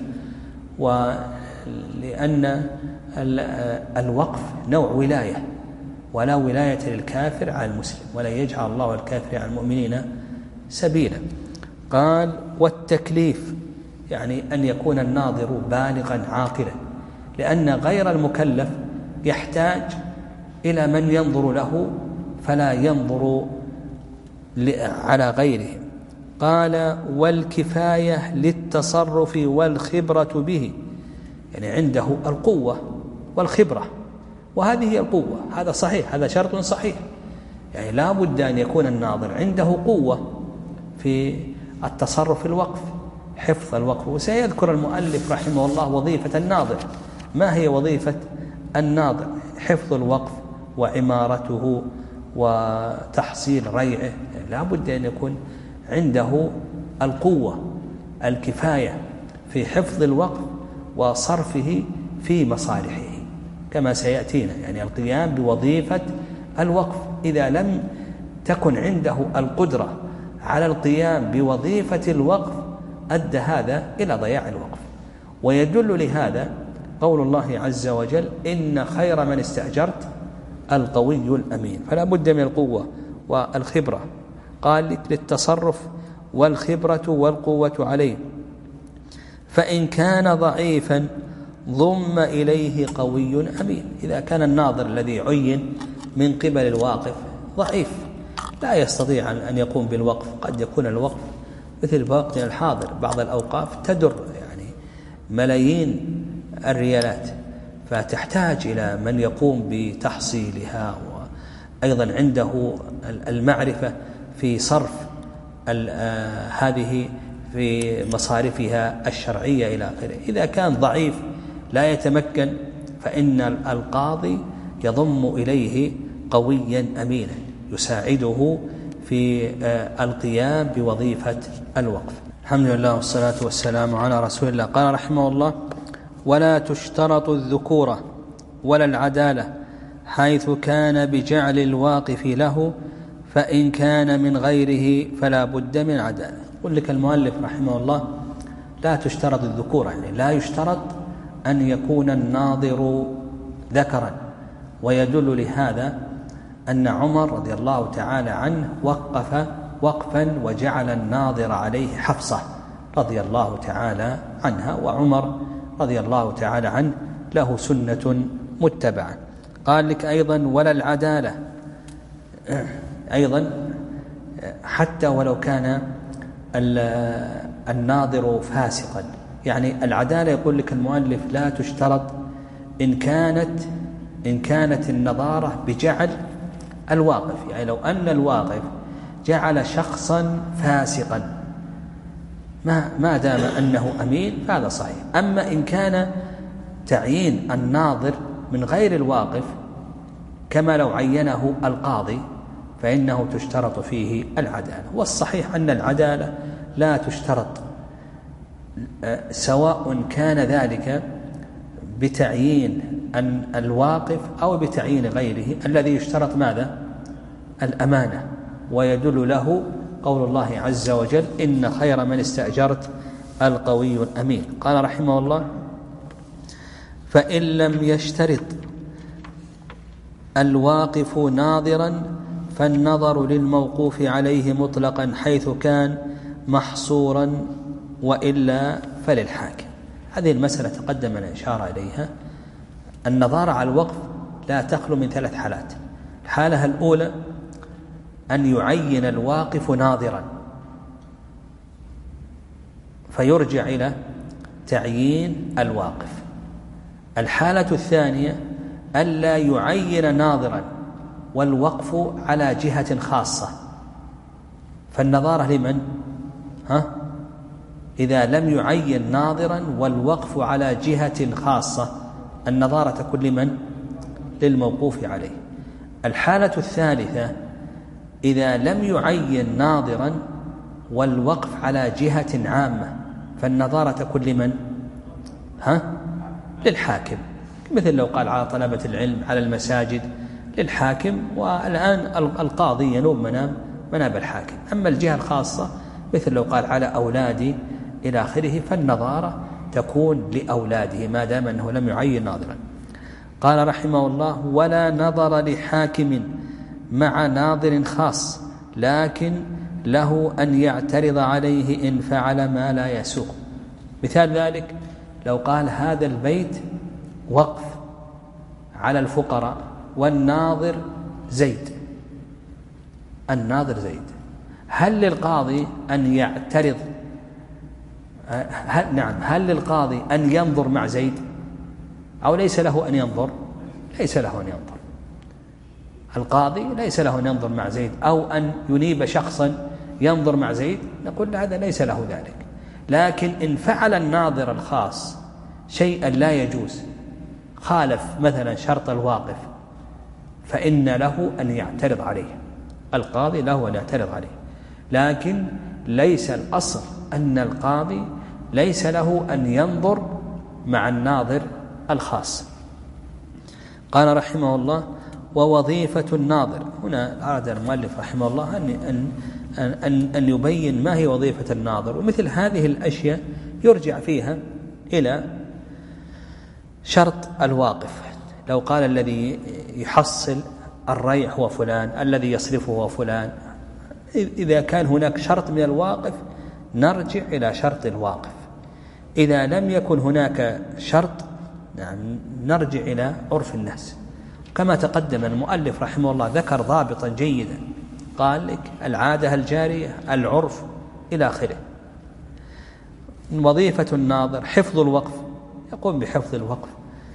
Speaker 2: ولأن الوقف نوع ولاية، ولا ولاية للكافر على المسلم، ولن يجعل الله الكافرين على المؤمنين سبيلا. قال والتكليف، يعني أن يكون الناظر بالغا عاقلا، لأن غير المكلف يحتاج إلى من ينظر له فلا ينظر على غيره. قال والكفاية للتصرف والخبرة به، يعني عنده القوة والخبرة، وهذه هي القوة، هذا صحيح، هذا شرط صحيح، يعني لا بد أن يكون الناظر عنده قوة في التصرف في الوقف، حفظ الوقف. وسيذكر المؤلف رحمه الله وظيفة الناظر. ما هي وظيفة الناظر؟ حفظ الوقف وعمارته وتحصيل ريعه، لا بد أن يكون عنده القوة الكفاية في حفظ الوقف وصرفه في مصالحه كما سيأتينا، يعني القيام بوظيفة الوقف. إذا لم تكن عنده القدرة على القيام بوظيفة الوقف أدى هذا إلى ضياع الوقف. ويدل لهذا قول الله عز وجل إن خير من استأجرت القوي الأمين. فلا بد من القوة والخبرة. قال لك للتصرف والخبرة والقوة عليه. فإن كان ضعيفا ضم إليه قوي أمين. إذا كان الناظر الذي عين من قبل الواقف ضعيف لا يستطيع أن يقوم بالوقف، قد يكون الوقف مثل وقتنا الحاضر، بعض الأوقاف تدر يعني ملايين الريالات، فتحتاج إلى من يقوم بتحصيلها، وأيضا عنده المعرفة في صرف هذه في مصارفها الشرعية إلى آخره. إذا كان ضعيف لا يتمكن فإن القاضي يضم إليه قويا أمينا يساعده في القيام بوظيفة الوقف. الحمد لله والصلاة والسلام على رسول الله. قال رحمه الله ولا تشترط الذكورة ولا العدالة حيث كان بجعل الواقف له، فإن كان من غيره فلا بد من عدالة. يقول لك المؤلف رحمه الله لا تشترط الذكورة، يعني لا يشترط أن يكون الناظر ذكرا. ويدل لهذا أن عمر رضي الله تعالى عنه وقف وقفا وجعل الناظر عليه حفصة رضي الله تعالى عنها، وعمر رضي الله تعالى عنه له سنة متبعة. قال لك أيضا ولا العدالة، أيضا حتى ولو كان الناظر فاسقا، يعني العدالة يقول لك المؤلف لا تشترط إن كانت إن كانت النظارة بجعل الواقف، يعني لو أن الواقف جعل شخصا فاسقا ما ما دام أنه أمين فهذا صحيح. أما إن كان تعيين الناظر من غير الواقف كما لو عينه القاضي فإنه تشترط فيه العدالة. والصحيح أن العدالة لا تشترط سواء كان ذلك بتعيين الواقف أو بتعيين غيره. الذي يشترط ماذا؟ الأمانة، ويدل له قول الله عز وجل إن خير من استأجرت القوي الأمين. قال رحمه الله فإن لم يشترط الواقف ناظرا فالنظر للموقوف عليه مطلقا حيث كان محصورا وإلا فللحاكم. هذه المسألة تقدم الإشارة إليها. النظارة على الوقف لا تخلو من ثلاث حالات. الحالة الأولى أن يعين الواقف ناظرا فيرجع إلى تعيين الواقف. الحالة الثانية ألا يعين ناظرا والوقف على جهة خاصة فالنظارة لمن؟ ها؟ إذا لم يعين ناظرا والوقف على جهة خاصة النظارة تكون لمن؟ للموقوف عليه. الحالة الثالثة إذا لم يعين ناظرا والوقف على جهة عامة فالنظارة تكون لمن؟ ها؟ للحاكم، مثل لو قال على طلبة العلم على المساجد للحاكم، والآن القاضي ينوب منام مناب الحاكم. أما الجهة الخاصة مثل لو قال على أولادي إلى آخره فالنظارة تكون لأولاده ما دام أنه لم يعين ناظرا. قال رحمه الله ولا نظر لحاكم مع ناظر خاص لكن له أن يعترض عليه إن فعل ما لا يسوق. مثال ذلك لو قال هذا البيت وقف على الفقراء والناظر زيد، الناظر زيد، هل للقاضي أن يعترض؟ هل نعم هل للقاضي أن ينظر مع زيد أو ليس له أن ينظر؟ ليس له أن ينظر. القاضي ليس له أن ينظر مع زيد، أو أن ينيب شخصا ينظر مع زيد نقول هذا ليس له ذلك. لكن إن فعل الناظر الخاص شيئا لا يجوز خالف مثلا شرط الواقف فإن له أن يعترض عليه، القاضي له أن يعترض عليه، لكن ليس الأصل أن القاضي ليس له أن ينظر مع الناظر الخاص. قال رحمه الله ووظيفة الناظر. هنا أراد المؤلف رحمه الله أن, أن, أن, أن يبين ما هي وظيفة الناظر، ومثل هذه الأشياء يرجع فيها إلى شرط الواقف. لو قال الذي يحصل الريع هو فلان، الذي يصرفه هو فلان، إذا كان هناك شرط من الواقف نرجع إلى شرط الواقف. إذا لم يكن هناك شرط نعم نرجع إلى عرف الناس. كما تقدم المؤلف رحمه الله ذكر ضابطا جيدا، قال لك العادة الجارية العرف إلى آخره. وظيفة الناظر حفظ الوقف، يقوم بحفظ الوقف،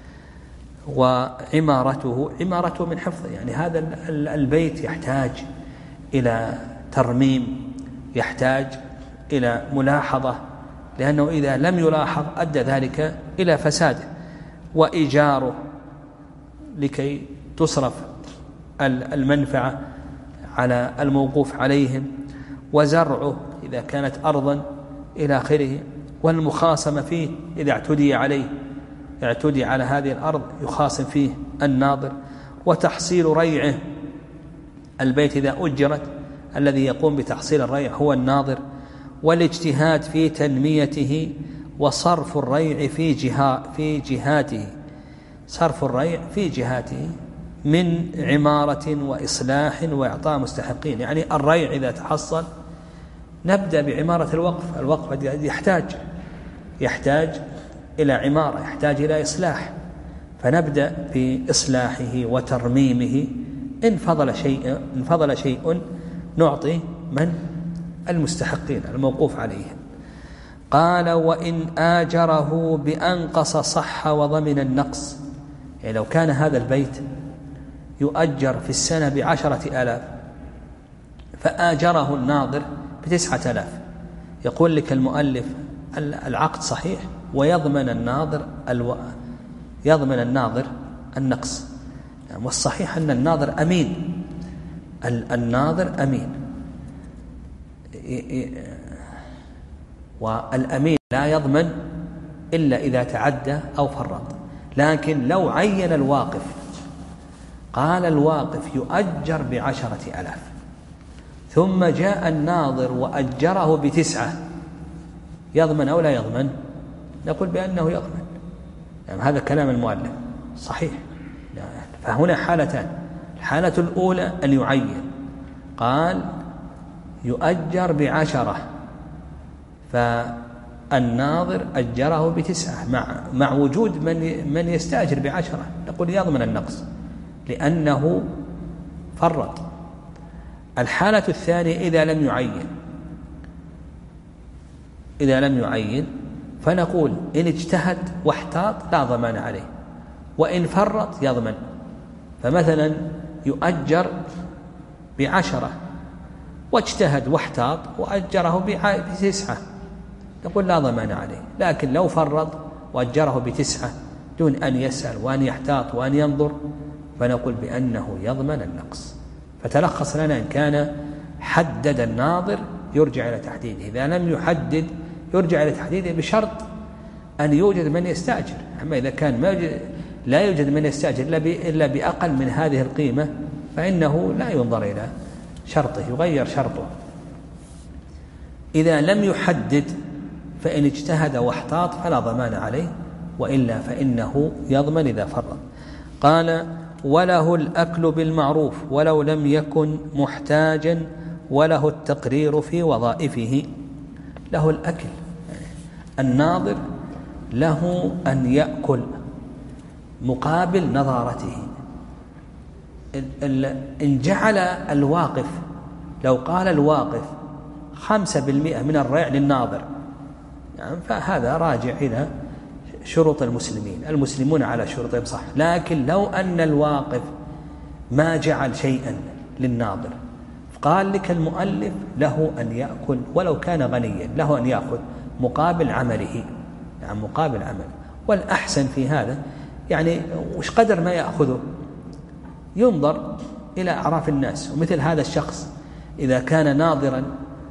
Speaker 2: وعمارته عمارته من حفظه، يعني هذا البيت يحتاج إلى ترميم، يحتاج إلى ملاحظة، لأنه إذا لم يلاحظ أدى ذلك إلى فساده. وإيجاره لكي تصرف المنفعة على الموقوف عليهم، وزرعه إذا كانت أرضا إلى آخره، والمخاصمة فيه إذا اعتدي عليه اعتدي على هذه الأرض يخاصم فيه الناظر، وتحصيل ريعه، البيت إذا أجرت الذي يقوم بتحصيل الريع هو الناظر، والاجتهاد في تنميته، وصرف الريع في جهة في جهاته، صرف الريع في جهاته من عمارة وإصلاح وإعطاء مستحقين. يعني الريع إذا تحصل نبدأ بعمارة الوقف. الوقف يحتاج يحتاج إلى عمارة، يحتاج إلى إصلاح، فنبدأ بإصلاحه وترميمه. إن فضل شيء إن فضل شيء نعطي من المستحقين الموقوف عليهم. قال وإن آجره بأنقص صح وضمن النقص. يعني لو كان هذا البيت يؤجر في السنة بعشرة آلاف فآجره الناظر بتسعة آلاف، يقول لك المؤلف العقد صحيح ويضمن الناظر الو... يضمن الناظر النقص. يعني والصحيح أن الناظر أمين، الناظر أمين، والأمين لا يضمن إلا إذا تعدى أو فرط. لكن لو عين الواقف قال الواقف يؤجر بعشرة آلاف ثم جاء الناظر وأجره بتسعة، يضمن أو لا يضمن؟ نقول بأنه يضمن. يعني هذا كلام المؤلف صحيح. فهنا حالتان: الحالة الأولى أن يعين، قال يؤجر بعشرة فالناظر أجره بتسعة مع, مع وجود من, من يستأجر بعشرة، نقول يضمن النقص لأنه فرط. الحالة الثانية إذا لم يعين إذا لم يعين فنقول إن اجتهد واحتاط لا ضمان عليه، وإن فرط يضمن. فمثلا يؤجر بعشرة واجتهد واحتاط وأجره بتسعة، نقول لا ضمان عليه. لكن لو فرط وأجره بتسعة دون أن يسأل وأن يحتاط وأن ينظر فنقول بأنه يضمن النقص. فتلخص لنا إن كان حدد الناظر يرجع إلى تحديده، إذا لم يحدد يرجع إلى تحديده بشرط أن يوجد من يستأجر. أما إذا كان ما يوجد لا يوجد من يستأجر إلا بأقل من هذه القيمة فإنه لا ينظر إلى شرطه، يغير شرطه. إذا لم يحدد فإن اجتهد واحتاط فلا ضمان عليه، وإلا فإنه يضمن إذا فرط. قال وله الأكل بالمعروف ولو لم يكن محتاجا وله التقرير في وظائفه. له الأكل، الناظر له أن يأكل مقابل نظارته. إن جعل الواقف، لو قال الواقف خمسة بالمئة من الريع للناظر يعني فهذا راجع إلى شروط المسلمين، المسلمون على شروطهم صح. لكن لو أن الواقف ما جعل شيئا للناظر قال لك المؤلف له أن يأكل ولو كان غنيا، له أن يأخذ مقابل عمله، يعني مقابل عمل. والأحسن في هذا يعني وش قدر ما يأخذه ينظر إلى أعراف الناس. ومثل هذا الشخص إذا كان ناظرا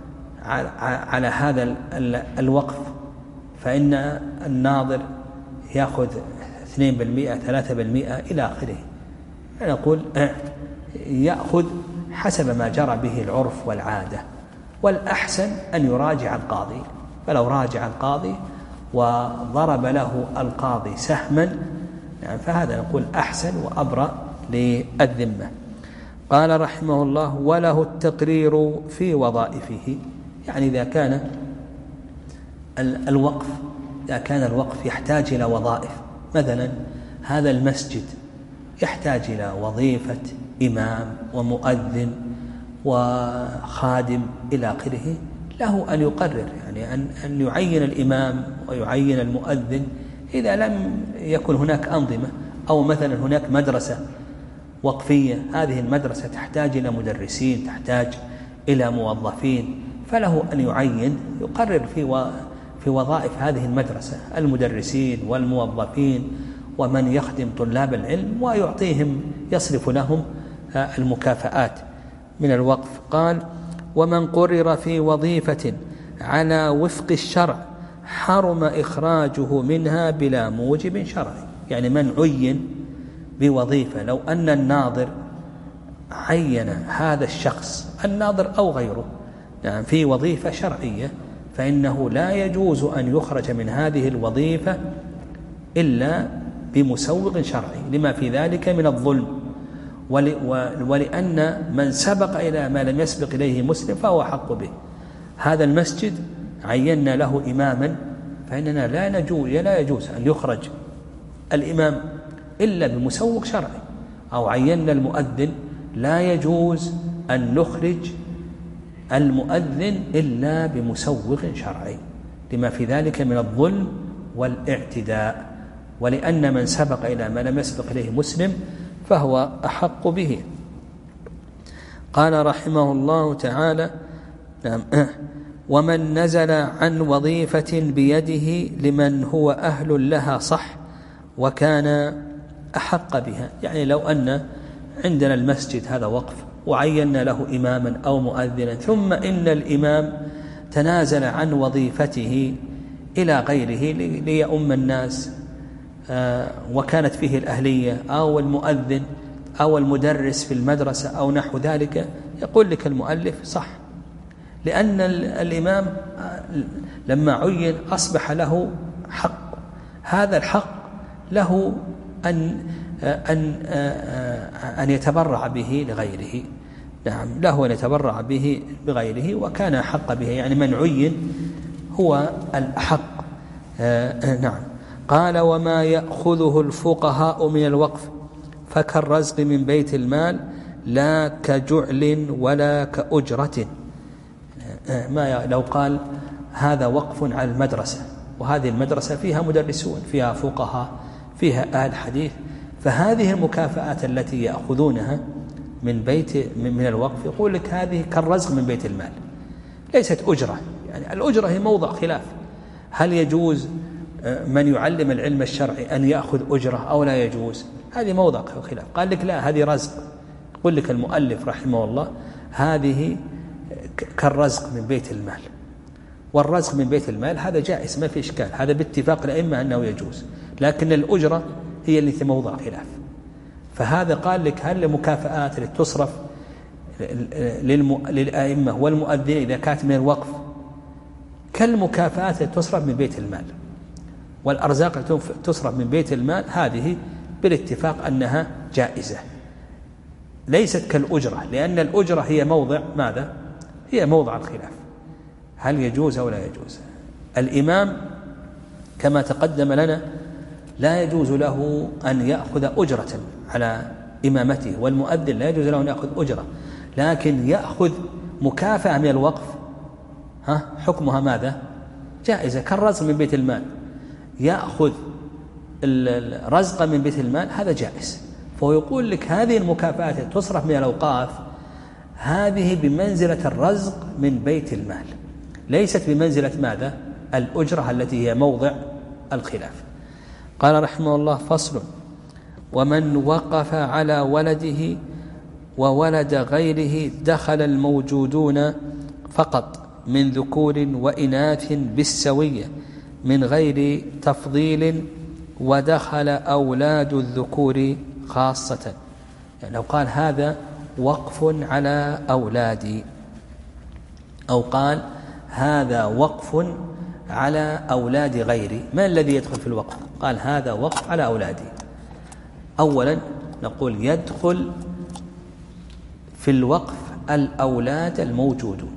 Speaker 2: على هذا الوقف فإن الناظر يأخذ اثنين بالمئة ثلاثة بالمئة إلى آخره. نقول يأخذ حسب ما جرى به العرف والعادة. والأحسن أن يراجع القاضي، فلو راجع القاضي وضرب له القاضي سهما يعني فهذا نقول أحسن وأبرأ للذمة. قال رحمه الله وله التقرير في وظائفه. يعني إذا كان الوقف إذا كان الوقف يحتاج إلى وظائف، مثلا هذا المسجد يحتاج إلى وظيفة إمام ومؤذن وخادم إلى آخره، له أن يقرر يعني أن أن يعين الإمام ويعين المؤذن إذا لم يكن هناك أنظمة. أو مثلا هناك مدرسة وقفية، هذه المدرسة تحتاج إلى مدرسين، تحتاج إلى موظفين، فله أن يعين يقرر في في وظائف هذه المدرسة المدرسين والموظفين ومن يخدم طلاب العلم ويعطيهم يصرف لهم المكافآت من الوقف. قال ومن قرر في وظيفة على وفق الشرع حرم إخراجه منها بلا موجب شرعي. يعني من عين بوظيفة، لو أن الناظر عين هذا الشخص الناظر أو غيره يعني في وظيفة شرعية فإنه لا يجوز أن يخرج من هذه الوظيفة إلا بمسوغ شرعي لما في ذلك من الظلم ولأن من سبق إلى ما لم يسبق إليه مسلم فهو حق به. هذا المسجد عينا له إماما، فإننا لا نجوز لا يجوز أن يخرج الإمام إلا بمسوق شرعي، أو عينا المؤذن لا يجوز أن نخرج المؤذن إلا بمسوق شرعي، لما في ذلك من الظلم والاعتداء، ولأن من سبق إلى ما لم يسبق إليه مسلم فهو أحق به. قال رحمه الله تعالى: ومن نزل عن وظيفة بيده لمن هو أهل لها صح وكان أحق بها. يعني لو أن عندنا المسجد هذا وقف وعينا له إماما أو مؤذنا، ثم إن الإمام تنازل عن وظيفته إلى غيره ليؤم الناس وكانت فيه الأهلية، أو المؤذن أو المدرس في المدرسة أو نحو ذلك، يقول لك المؤلف صح، لأن الإمام لما عين أصبح له حق، هذا الحق له أن أن أن يتبرع به لغيره. نعم، له أن يتبرع به بغيره وكان أحق به، يعني من عين هو الأحق. نعم. قال: وما يأخذه الفقهاء من الوقف فكالرزق من بيت المال لا كجعل ولا كأجرة. ما لو قال هذا وقف على المدرسة، وهذه المدرسة فيها مدرسون، فيها فقهاء، فيها أهل حديث، فهذه المكافآت التي يأخذونها من بيت من الوقف يقول لك هذه كالرزق من بيت المال، ليست أجرة. يعني الأجرة هي موضع خلاف، هل يجوز من يعلم العلم الشرعي أن يأخذ أجرة أو لا يجوز؟ هذه موضع خلاف. قال لك لا، هذه رزق. يقول لك المؤلف رحمه الله هذه كالرزق من بيت المال، والرزق من بيت المال هذا جائز ما في إشكال، هذا باتفاق الأئمة أنه يجوز، لكن الأجرة هي التي موضع خلاف. فهذا قال لك هل المكافآت التي تصرف للأئمة والمؤذنين إذا كانت من الوقف كالمكافآت التي تصرف من بيت المال، والأرزاق التي تصرف من بيت المال هذه بالاتفاق أنها جائزة، ليست كالأجرة، لأن الأجرة هي موضع ماذا؟ هي موضع الخلاف، هل يجوز أو لا يجوز. الإمام كما تقدم لنا لا يجوز له أن يأخذ أجرة على إمامته، والمؤذن لا يجوز له أن يأخذ أجرة، لكن يأخذ مكافأة من الوقف، ها حكمها ماذا؟ جائزة، كالرزق من بيت المال. يأخذ الرزق من بيت المال هذا جائز. فهو يقول لك هذه المكافآت تصرف من الأوقاف هذه بمنزلة الرزق من بيت المال، ليست بمنزلة ماذا؟ الأجرة التي هي موضع الخلاف. قال رحمه الله: فصل: ومن وقف على ولده وولد غيره دخل الموجودون فقط من ذكور وإناث بالسوية من غير تفضيل، ودخل أولاد الذكور خاصة. يعني لو قال هذا وقف على أولادي، أو قال هذا وقف على أولاد غيري، ما الذي يدخل في الوقف؟ قال هذا وقف على أولادي. أولا نقول يدخل في الوقف الأولاد الموجودون.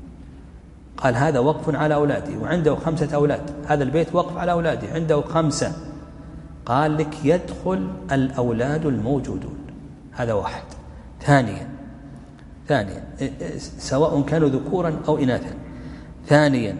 Speaker 2: قال هذا وقف على أولادي وعنده خمسة أولاد، هذا البيت وقف على أولادي عنده خمسة، قال لك يدخل الأولاد الموجودون، هذا واحد. ثانيا ثانيا سواء كانوا ذكورا أو إناثا. ثانيا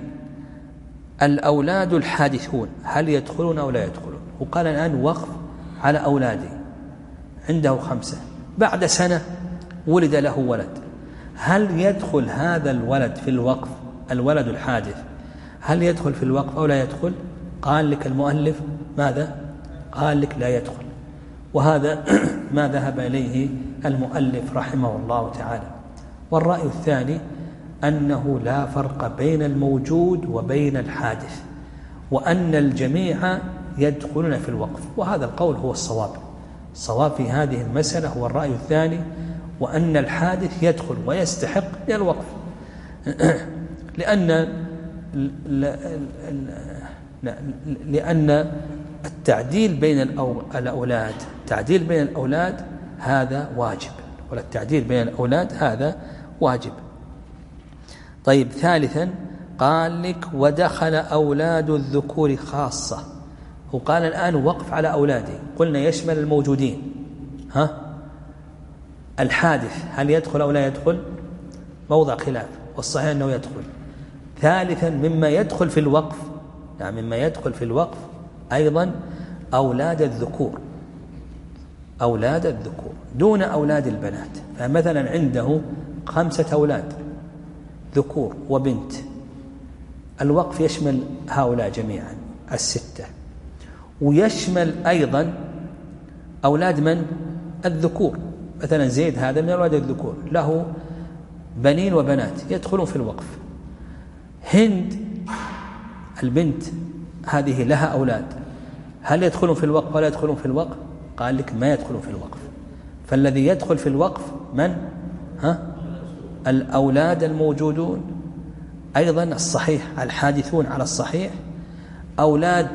Speaker 2: الأولاد الحادثون هل يدخلون أو لا يدخلون؟ وقال الآن وقف على أولادي عنده خمسة، بعد سنة ولد له ولد، هل يدخل هذا الولد في الوقف؟ الولد الحادث هل يدخل في الوقف أو لا يدخل؟ قال لك المؤلف ماذا؟ قال لك لا يدخل. وهذا ما ذهب إليه المؤلف رحمه الله تعالى. والرأي الثاني أنه لا فرق بين الموجود وبين الحادث، وأن الجميع يدخلون في الوقف، وهذا القول هو الصواب. الصواب في هذه المسألة هو الرأي الثاني، وأن الحادث يدخل ويستحق الوقف، لأن لأن التعديل بين الأولاد تعديل بين الأولاد هذا واجب، ولا التعديل بين الأولاد هذا واجب. طيب ثالثا قال لك ودخل أولاد الذكور خاصة. وقال الآن وقف على أولاده، قلنا يشمل الموجودين. ها الحادث هل يدخل أو لا يدخل؟ موضع خلاف، والصحيح أنه يدخل. ثالثا مما يدخل في الوقف، يعني مما يدخل في الوقف أيضا أولاد الذكور، أولاد الذكور دون أولاد البنات. فمثلا عنده خمسة أولاد ذكور وبنت، الوقف يشمل هؤلاء جميعا الستة، ويشمل أيضا أولاد من؟ الذكور. مثلا زيد هذا من أولاد الذكور له بنين وبنات يدخلون في الوقف. هند البنت هذه لها أولاد، هل يدخلون في الوقف ولا يدخلون في الوقف؟ قال لك ما يدخلون في الوقف. فالذي يدخل في الوقف من؟ ها؟ الأولاد الموجودون، أيضا الصحيح الحادثون على الصحيح، أولاد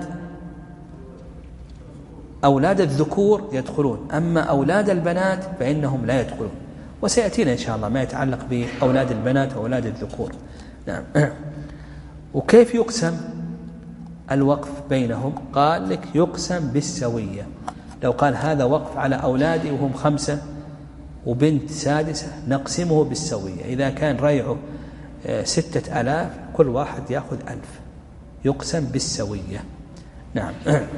Speaker 2: أولاد الذكور يدخلون، أما أولاد البنات فإنهم لا يدخلون. وسيأتينا إن شاء الله ما يتعلق بأولاد البنات وأولاد الذكور. نعم. وكيف يقسم الوقف بينهم؟ قال لك يقسم بالسوية. لو قال هذا وقف على أولادي وهم خمسة وبنت سادسة نقسمه بالسوية. إذا كان ريعه ستة ألاف كل واحد يأخذ ألف، يقسم بالسوية. نعم.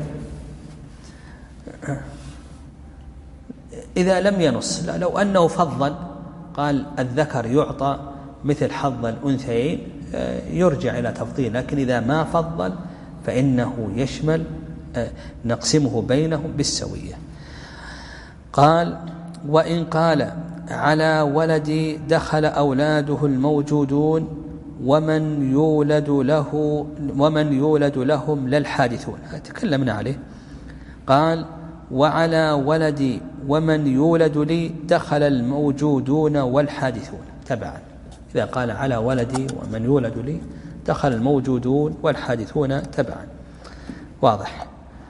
Speaker 2: إذا لم ينص، لو أنه فضل قال الذكر يعطى مثل حظ الأنثيين يرجع إلى تفضيل، لكن إذا ما فضل فإنه يشمل نقسمه بينهم بالسوية. قال وإن قال على ولدي دخل أولاده الموجودون ومن يولد له ومن يولد لهم للحادثون، تكلمنا عليه. قال وعلى ولدي ومن يولد لي دخل الموجودون والحادثون تبعا. إذا قال على ولدي ومن يولد لي دخل الموجودون والحادثون تبعا، واضح.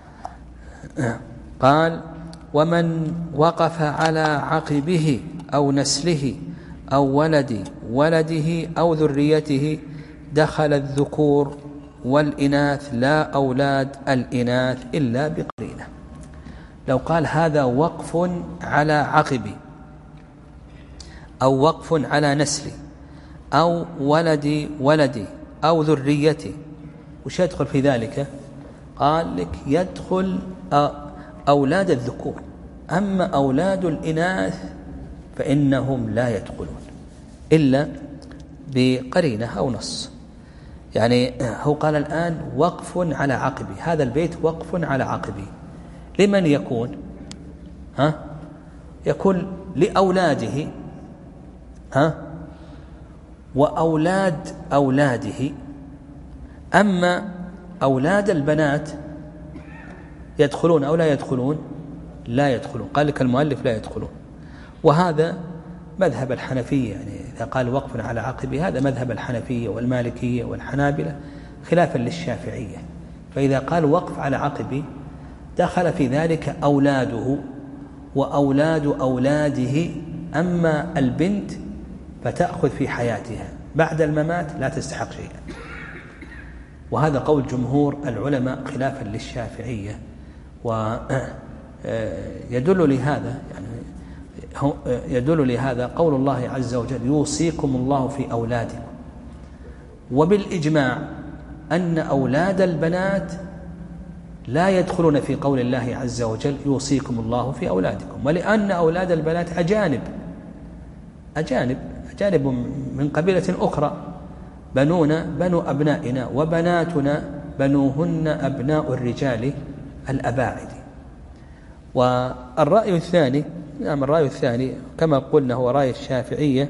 Speaker 2: قال ومن وقف على عقبه أو نسله أو ولد ولده أو ذريته دخل الذكور والإناث لا أولاد الإناث إلا بقرينة. لو قال هذا وقف على عقبي أو وقف على نسلي أو ولدي ولدي أو ذريتي، وش يدخل في ذلك؟ قال لك يدخل أولاد الذكور، أما أولاد الإناث فإنهم لا يدخلون إلا بقرينة أو نص. يعني هو قال الآن وقف على عقبي، هذا البيت وقف على عقبي، لمن يكون؟ ها؟ يكون لأولاده، ها؟ وأولاد أولاده. أما أولاد البنات يدخلون أو لا يدخلون؟ لا يدخلون. قال لك المؤلف لا يدخلون، وهذا مذهب الحنفية. يعني إذا قال وقف على عقبه هذا مذهب الحنفية والمالكية والحنابلة خلافا للشافعية. فإذا قال وقف على عقبه دخل في ذلك أولاده وأولاد أولاده. أما البنت فتأخذ في حياتها، بعد الممات لا تستحق شيئا. وهذا قول جمهور العلماء خلافا للشافعية. ويدل لهذا يعني يدل لهذا قول الله عز وجل يوصيكم الله في أولادكم. وبالإجماع أن أولاد البنات لا يدخلون في قول الله عز وجل يوصيكم الله في أولادكم، ولأن أولاد البنات أجانب أجانب أجانب من قبيلة أخرى، بنونا بنو أبنائنا وبناتنا بنوهن أبناء الرجال الأباعد. والرأي الثاني نعم الرأي الثاني كما قلنا هو رأي الشافعية،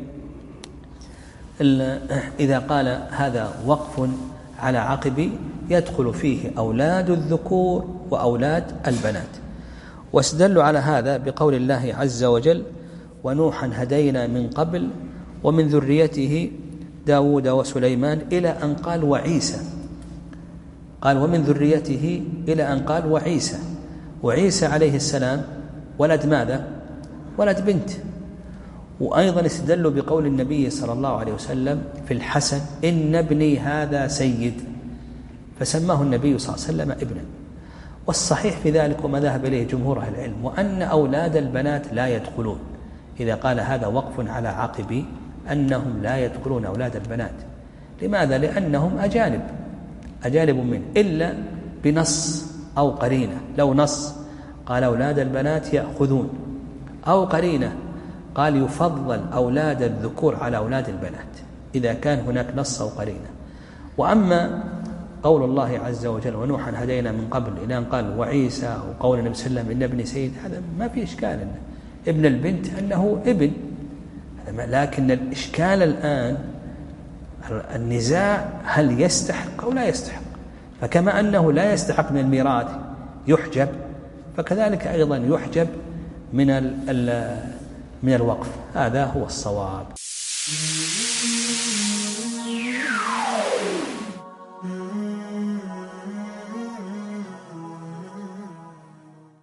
Speaker 2: إذا قال هذا وقف على عقبي يدخل فيه أولاد الذكور وأولاد البنات. واستدلوا على هذا بقول الله عز وجل ونوحا هدينا من قبل ومن ذريته داود وسليمان إلى أن قال وعيسى. قال ومن ذريته إلى أن قال وعيسى. وعيسى عليه السلام ولد ماذا؟ ولد بنت. وأيضا استدلوا بقول النبي صلى الله عليه وسلم في الحسن: إن ابني هذا سيد، فسماه النبي صلى الله عليه وسلم ابنا. والصحيح في ذلك وما ذهب إليه جمهور أهل العلم، وأن أولاد البنات لا يدخلون. إذا قال هذا وقف على عقبي أنهم لا يدخلون أولاد البنات. لماذا؟ لأنهم أجانب أجانب منه، إلا بنص أو قرينة. لو نص قال أولاد البنات يأخذون، أو قرينة قال يفضل أولاد الذكور على أولاد البنات، إذا كان هناك نص أو قرينة. وأما قول الله عز وجل: ونوحا هدينا من قبل، إلى أن قال وعيسى، وقول النبي صلى الله عليه وسلم: إن ابني سيد، هذا ما في إشكال. إن ابن البنت أنه ابن، لكن الإشكال الآن النزاع هل يستحق أو لا يستحق. فكما أنه لا يستحق من الميراث يحجب، فكذلك أيضا يحجب من من الوقف. هذا هو الصواب.